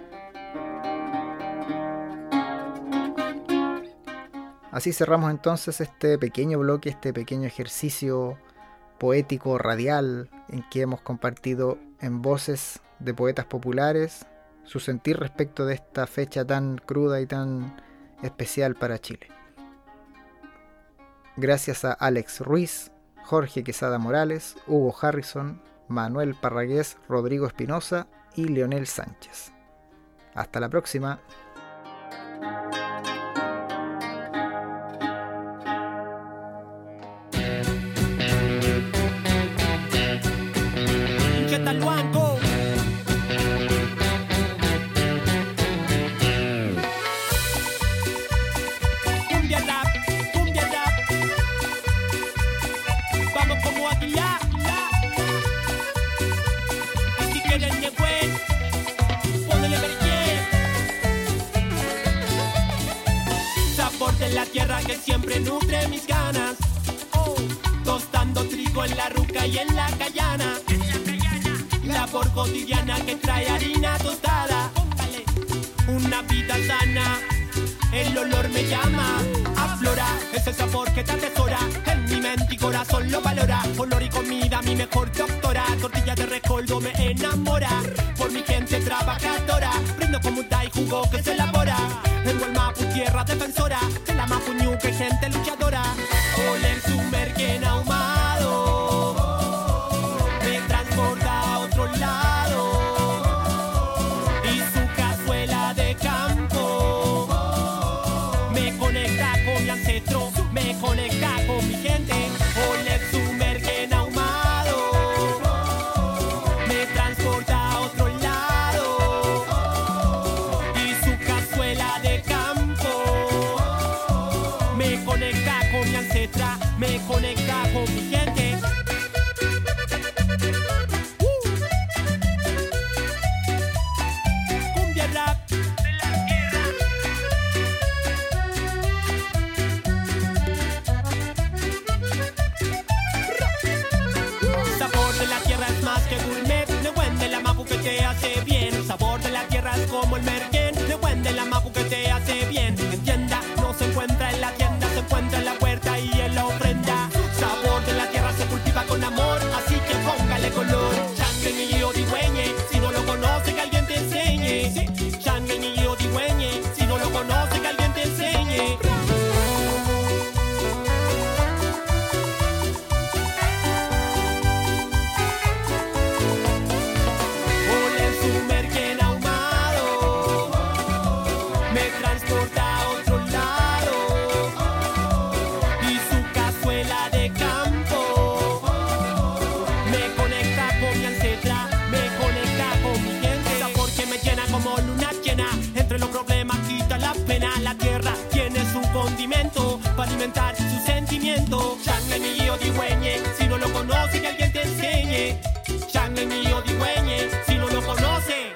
Así cerramos entonces este pequeño bloque, este pequeño ejercicio poético radial en que hemos compartido en voces de poetas populares su sentir respecto de esta fecha tan cruda y tan especial para Chile. Gracias a Alex Ruiz, Jorge Quesada Morales, Hugo Harrison, Manuel Parragués, Rodrigo Espinosa y Leonel Sánchez. Hasta la próxima. Tierra que siempre nutre mis ganas, tostando trigo en la ruca y en la cayana, labor cotidiana que trae harina tostada, una vida sana, el olor me llama, aflora, ese sabor que te atesora, en mi mente y corazón lo valora, olor y comida mi mejor doctora, tortilla de recoldo me enamora, por mi gente trabajadora, brindo como un y jugo que se elabora, en Gualmapu tierra defensora, de la Mapuñu que gente luchadora, oler su merquén ahumado, me transporta a otro lado, y su cazuela de campo, me conecta con mi ancestro, me conecta con mi gente, oler su merquén ahumado, me transporta a otro lado, y su cazuela de campo, me conecta con mi ancestra, me conecta con mi gente. Cumbia rap de la tierra. Sabor de la tierra es más que gourmet, de buen de la mapu que te hace bien. Sabor de la tierra es como el merquén, de buen de la mapu que te hace bien. En tienda no se encuentra en la tienda, se encuentra en la huerta y en la ofrenda. Sabor de la tierra se cultiva con amor, así que póngale color. Changueñe y odigüeñe, si no lo conoce que alguien te enseñe. Changueñe y odigüeñe, si no lo conoce que alguien te enseñe. Oler su merquén ahumado, me transporta a otro lado, y su cazuela de campo, me conecta con mi ancestra, me conecta con mi gente. Sabor que me llena como luna llena, entre los problemas quita la pena. La tierra tiene su condimento para alimentar su sentimiento. Changueñe y odigüeñe, si no lo conoce que alguien te enseñe. Changueñe y odigüeñe, si no lo conoce.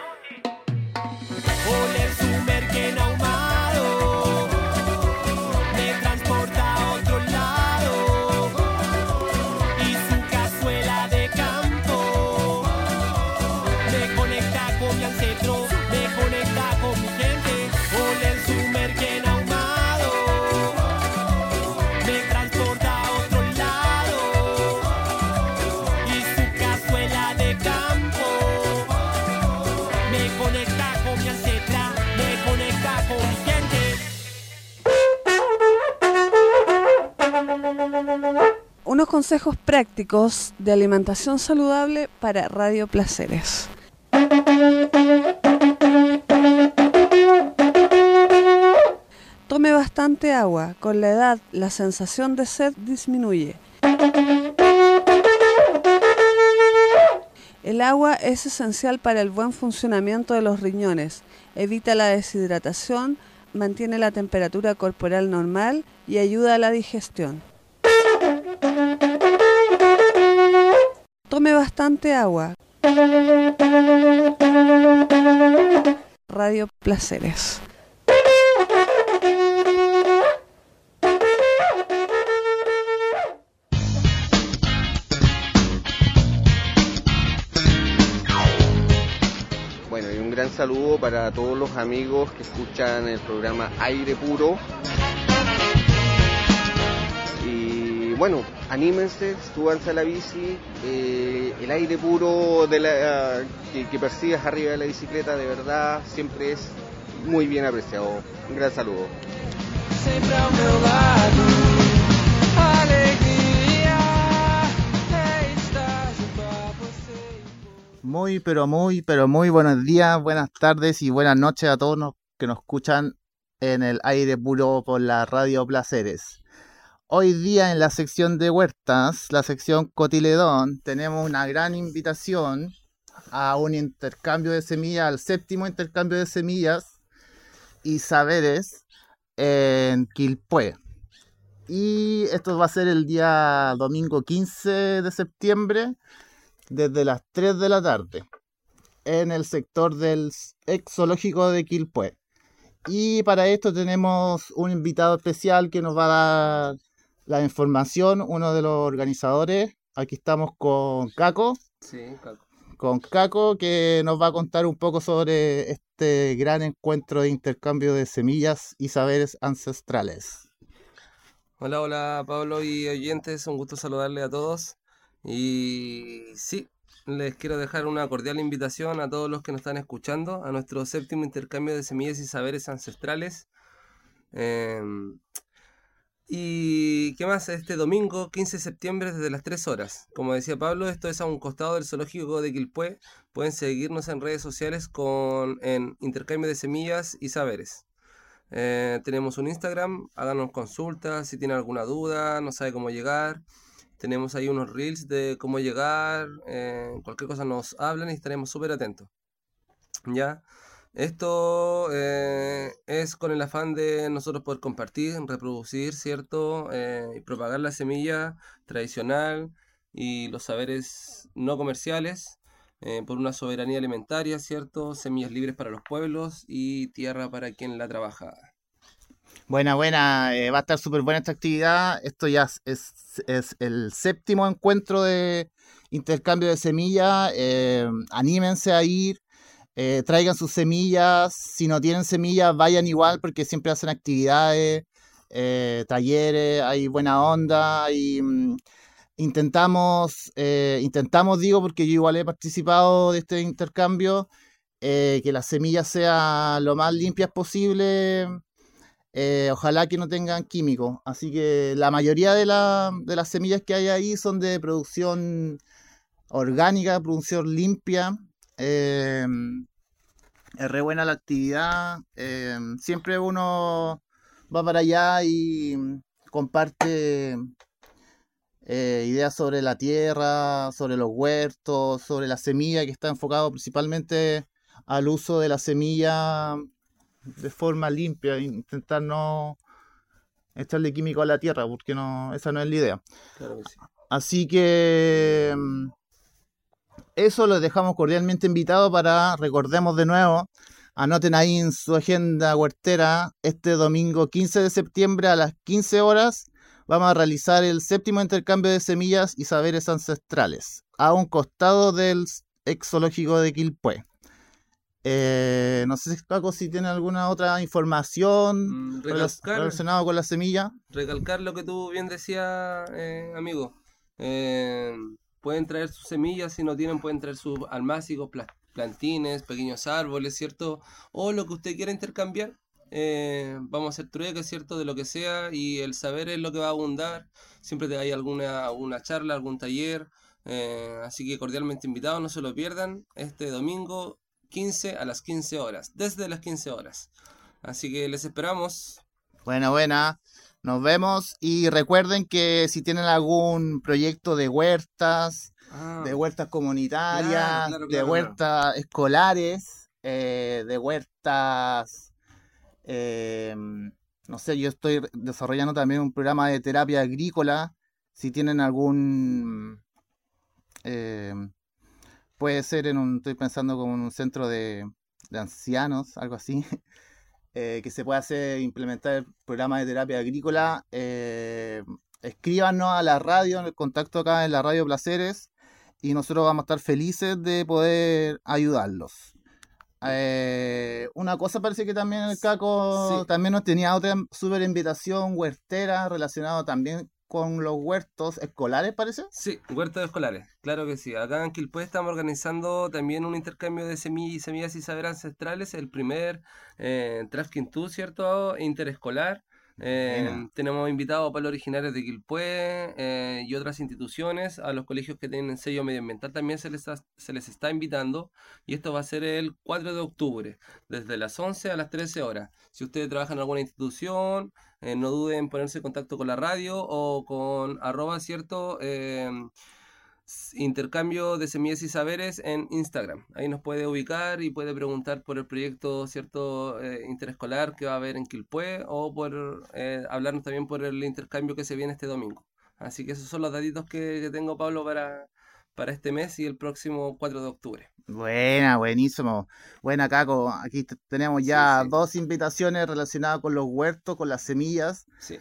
Oler su merquén ahumado, me transporta a otro lado, y su cazuela de campo, me conecta con mi ancestro, me conecta con mi gente. Oler su merquén ahumado, me transporta a otro consejos prácticos de alimentación saludable para Radio Placeres. Tome bastante agua. Con la edad, la sensación de sed disminuye. El agua es esencial para el buen funcionamiento de los riñones. Evita la deshidratación, mantiene la temperatura corporal normal y ayuda a la digestión. Tome bastante agua. Radio Placeres. Bueno, y un gran saludo para todos los amigos que escuchan el programa Aire Puro. Y bueno, anímense, súbanse a la bici. El aire puro que percibes arriba de la bicicleta, de verdad, siempre es muy bien apreciado. Un gran saludo. Sempre ao meu lado, a alegria é estar junto a você. Muy, pero muy buenos días, buenas tardes y buenas noches a todos los que nos escuchan en el aire puro por la Radio Placeres. Hoy día en la sección de huertas, la sección Cotiledón, tenemos una gran invitación a un intercambio de semillas, al 7º intercambio de semillas y saberes en Quilpué. Y esto va a ser el día domingo 15 de septiembre, desde las 3 de la tarde, en el sector del ex zoológico de Quilpué. Y para esto tenemos un invitado especial que nos va a dar la información, uno de los organizadores. Aquí estamos con Caco. Sí, Caco. Con Caco, que nos va a contar un poco sobre este gran encuentro de intercambio de semillas y saberes ancestrales. Hola, hola Pablo y oyentes, un gusto saludarles a todos. Y sí, les quiero dejar una cordial invitación a todos los que nos están escuchando a nuestro 7º intercambio de semillas y saberes ancestrales. Y qué más, este domingo 15 de septiembre desde las 3 horas. Como decía Pablo, esto es a un costado del zoológico de Quilpué. Pueden seguirnos en redes sociales en intercambio de semillas y saberes. Tenemos un Instagram, háganos consultas si tienen alguna duda, no sabe cómo llegar. Tenemos ahí unos reels de cómo llegar, cualquier cosa nos hablan y estaremos súper atentos. ¿Ya? Esto es con el afán de nosotros poder compartir, reproducir, ¿cierto? Y propagar la semilla tradicional y los saberes no comerciales por una soberanía alimentaria, ¿cierto? Semillas libres para los pueblos y tierra para quien la trabaja. Buena, va a estar súper buena esta actividad. Esto ya es el 7º encuentro de intercambio de semillas. Anímense a ir. Traigan sus semillas, si no tienen semillas vayan igual porque siempre hacen actividades, talleres, hay buena onda y intentamos digo porque yo igual he participado de este intercambio, que las semillas sean lo más limpias posible, ojalá que no tengan químicos, así que la mayoría de las semillas que hay ahí son de producción orgánica, producción limpia. Es re buena la actividad, siempre uno va para allá y comparte ideas sobre la tierra, sobre los huertos, sobre la semilla, que está enfocado principalmente al uso de la semilla de forma limpia, intentar no echarle químico a la tierra, porque esa no es la idea. Claro que sí. Así que eso los dejamos cordialmente invitados para, recordemos de nuevo, anoten ahí en su agenda huertera, este domingo 15 de septiembre a las 15 horas vamos a realizar el 7º intercambio de semillas y saberes ancestrales, a un costado del ex zoológico de Quilpué. No sé, Caco, si tiene alguna otra información relacionada con la semilla. Recalcar lo que tú bien decías, amigo. Pueden traer sus semillas, si no tienen pueden traer sus almácigos, plantines, pequeños árboles, ¿cierto? O lo que usted quiera intercambiar, vamos a hacer trueque, ¿cierto? De lo que sea, y el saber es lo que va a abundar. Siempre hay alguna charla, algún taller, así que cordialmente invitados, no se lo pierdan, este domingo 15 a las 15 horas, desde las 15 horas. Así que les esperamos. Buena. Nos vemos y recuerden que si tienen algún proyecto de huertas, de huertas comunitarias, de huertas escolares, de huertas, no sé, yo estoy desarrollando también un programa de terapia agrícola. Si tienen algún, puede ser estoy pensando como en un centro de ancianos, algo así. Que se pueda implementar el programa de terapia agrícola, escríbanos a la radio, en el contacto acá en la Radio Placeres, y nosotros vamos a estar felices de poder ayudarlos. Una cosa parece que también el Caco también nos tenía otra super invitación huertera relacionada también con los huertos escolares, ¿parece? Sí, huertos escolares, claro que sí. Acá en Quilpué estamos organizando también un intercambio de semillas y saberes ancestrales, el primer Trasquintú, ¿cierto? Interescolar. Tenemos invitados a pueblos originarios de Quilpué y otras instituciones. A los colegios que tienen sello medioambiental también se les está invitando, y esto va a ser el 4 de octubre, desde las 11 a las 13 horas. Si ustedes trabajan en alguna institución, no duden en ponerse en contacto con la radio o con @ ¿cierto? Intercambio de semillas y saberes en Instagram. Ahí nos puede ubicar y puede preguntar por el proyecto, ¿cierto? Interescolar que va a haber en Quilpué, o por hablarnos también por el intercambio que se viene este domingo. Así que esos son los datitos que tengo, Pablo, para este mes y el próximo 4 de octubre. Buenísimo. Buena, Caco. Aquí tenemos ya dos invitaciones relacionadas con los huertos, con las semillas. Sí.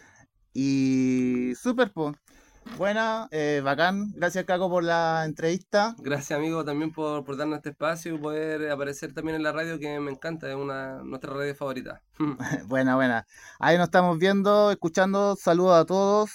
Y súper, pues. Buena, bacán. Gracias, Caco, por la entrevista. Gracias, amigo, también por darnos este espacio y poder aparecer también en la radio, que me encanta, es nuestra radio favorita. Buena. Ahí nos estamos viendo, escuchando. Saludos a todos.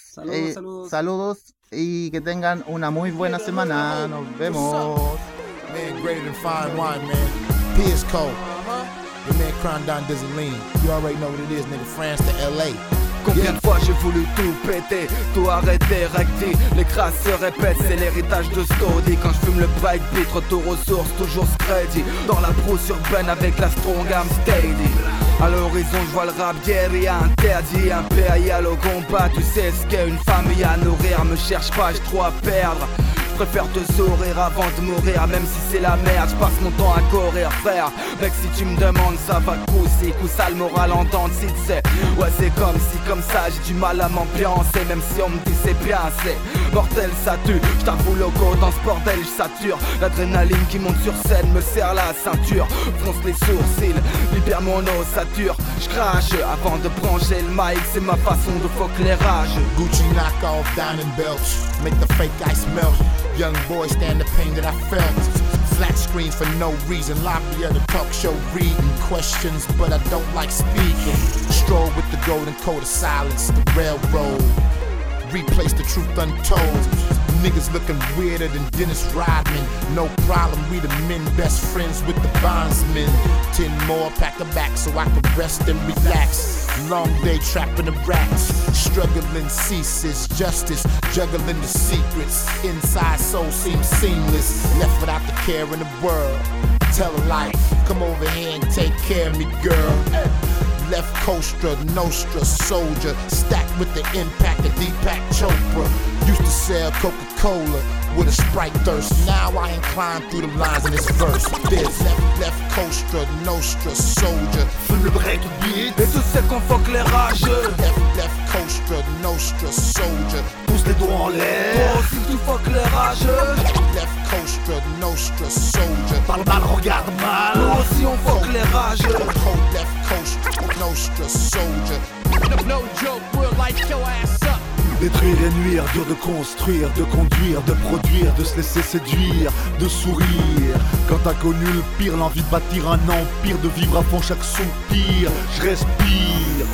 Saludos y que tengan una muy buena semana. Nos vemos. Man, greater than fine wine, man. Pisco. Your man Crandon Desaline. You already know what it is, nigga. France to LA. Combien de fois j'ai voulu tout péter, tout arrêter, recti. Les crasses se répètent, c'est l'héritage de Stody. Quand je fume le breakbeat, retour aux sources, toujours screddy. Dans la brousse urbaine avec la strong arm steady. À l'horizon je vois le rap guerrier interdit, impérial au combat. Tu sais ce qu'est une famille à nourrir, me cherche pas, j'ai trop à perdre. Je préfère te sourire avant de mourir, même si c'est la merde, je passe mon temps à courir, frère. Mec, si tu me demandes, ça va coup ça le moral en dents si tu sais. Ouais, c'est comme si, comme ça, j'ai du mal à m'ambiancer, même si on me dit c'est bien, c'est mortel, ça tue. Je t'avoue, loco, dans ce bordel, je sature. L'adrénaline qui monte sur scène me serre la ceinture. Fronce les sourcils, libère mon ossature. Je crache avant de brancher le mic, c'est ma façon de fuck les rages. Gucci knock-off diamond belts, make the fake ice melt. Young boy, stand the pain that I felt. Flat screens for no reason. Lobby of the talk show reading questions, but I don't like speaking. Stroll with the golden code of silence. The railroad replace the truth untold. Niggas looking weirder than Dennis Rodman. No problem, we the men best friends with the bondsmen. 10 more, pack a back so I can rest and relax. Long day trapping the rats. Struggling ceases, justice, juggling the secrets. Inside soul seems seamless. Left without the care in the world. Tell a life, come over here and take care of me, girl. Left Coastra, Nostra, soldier. Stacked with the impact of Deepak Chopra. Used to sell Coca-Cola with a Sprite thirst. Now I incline through the lines in this verse. There's left Coastra, Nostra, soldier. Fume le breakbeat et tous ceux qu'on fuck les rageux. Left Coastra, Nostra, soldier. Pousse les doigts en l'air. Toi aussi tu fuck les rageux. Left Coastra, Nostra, soldier. Parle mal, regarde mal. Nous aussi on fuck les rageux. Left Coastra, Nostra, soldier. No joke, we'll light your ass up. Détruire et nuire, dur de construire, de conduire, de produire, de se laisser séduire, de sourire. Quand t'as connu le pire, l'envie de bâtir un empire, de vivre à fond chaque soupir. Je respire,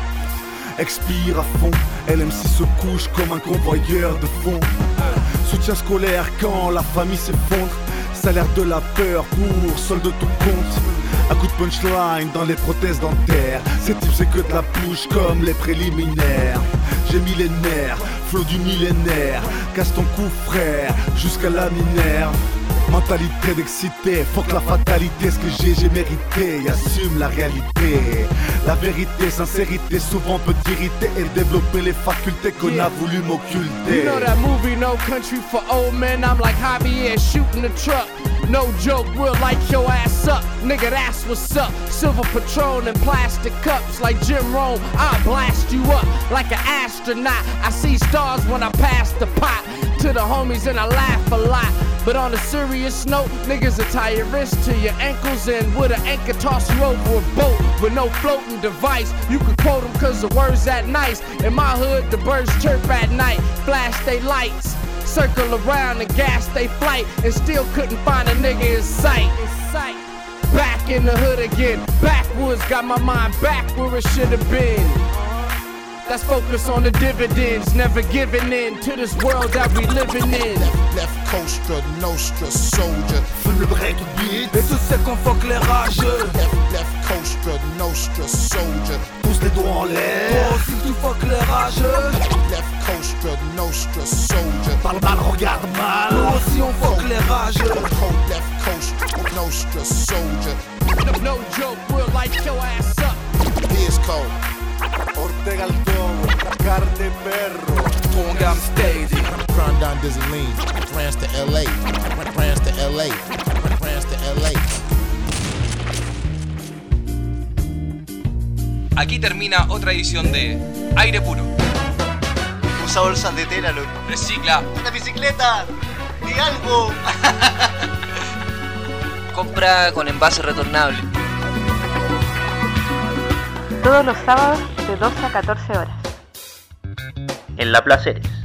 expire à fond. LMC se couche comme un convoyeur de fond. Soutien scolaire quand la famille s'effondre. salaire de la peur pour solde de tout compte. Un coup de punchline dans les prothèses dentaires. Ces types c'est que de la bouche comme les préliminaires. J'ai millénaire, flot du millénaire. Casse ton cou frère, jusqu'à la minerve. Mentalité d'excité, fuck la fatalité. Ce que j'ai mérité, assume la réalité. La vérité, sincérité, souvent peut irriter et développer les facultés qu'on a voulu m'occulter. You know that movie No Country for Old Men? I'm like Javier shooting the truck. No joke, we'll light your ass up. Nigga, that's what's up. Silver Patron and plastic cups like Jim Rome. I'll blast you up like an astronaut. I see stars when I pass the pot. To the homies and I laugh a lot. But on a serious note, niggas will tie your wrist to your ankles and with an anchor toss you over a boat with no floating device. You could quote them cause the words that nice. In my hood, the birds chirp at night, flash they lights, circle around and gas they flight, and still couldn't find a nigga in sight. Back in the hood again, backwoods, got my mind back where it should have been. That's focus on the dividends, never giving in to this world that we living in. Left coaster, nostra, soldier. Fume le break beat, et tous ceux qu'on fuck les rageux. Left coaster, nostra, soldier. Pousse les doigts en l'air, si tu fuck les rageux. Left coaster, nostra, soldier. Parle mal, regarde mal. Nous aussi on fuck les rageux. Left coaster, nostra, soldier. No joke, we'll light your ass up. Here's cold. Ortega al Tobo, carne perro, Tongam Steady, Crown down Dizzy Lean, France to LA, France to LA, France to LA. Aquí termina otra edición de Aire Puro. Usa bolsas de tela, loco. Recicla. ¡Una bicicleta! ¡Di algo! Compra con envase retornable. Todos los sábados de 12 a 14 horas. En La Placeres.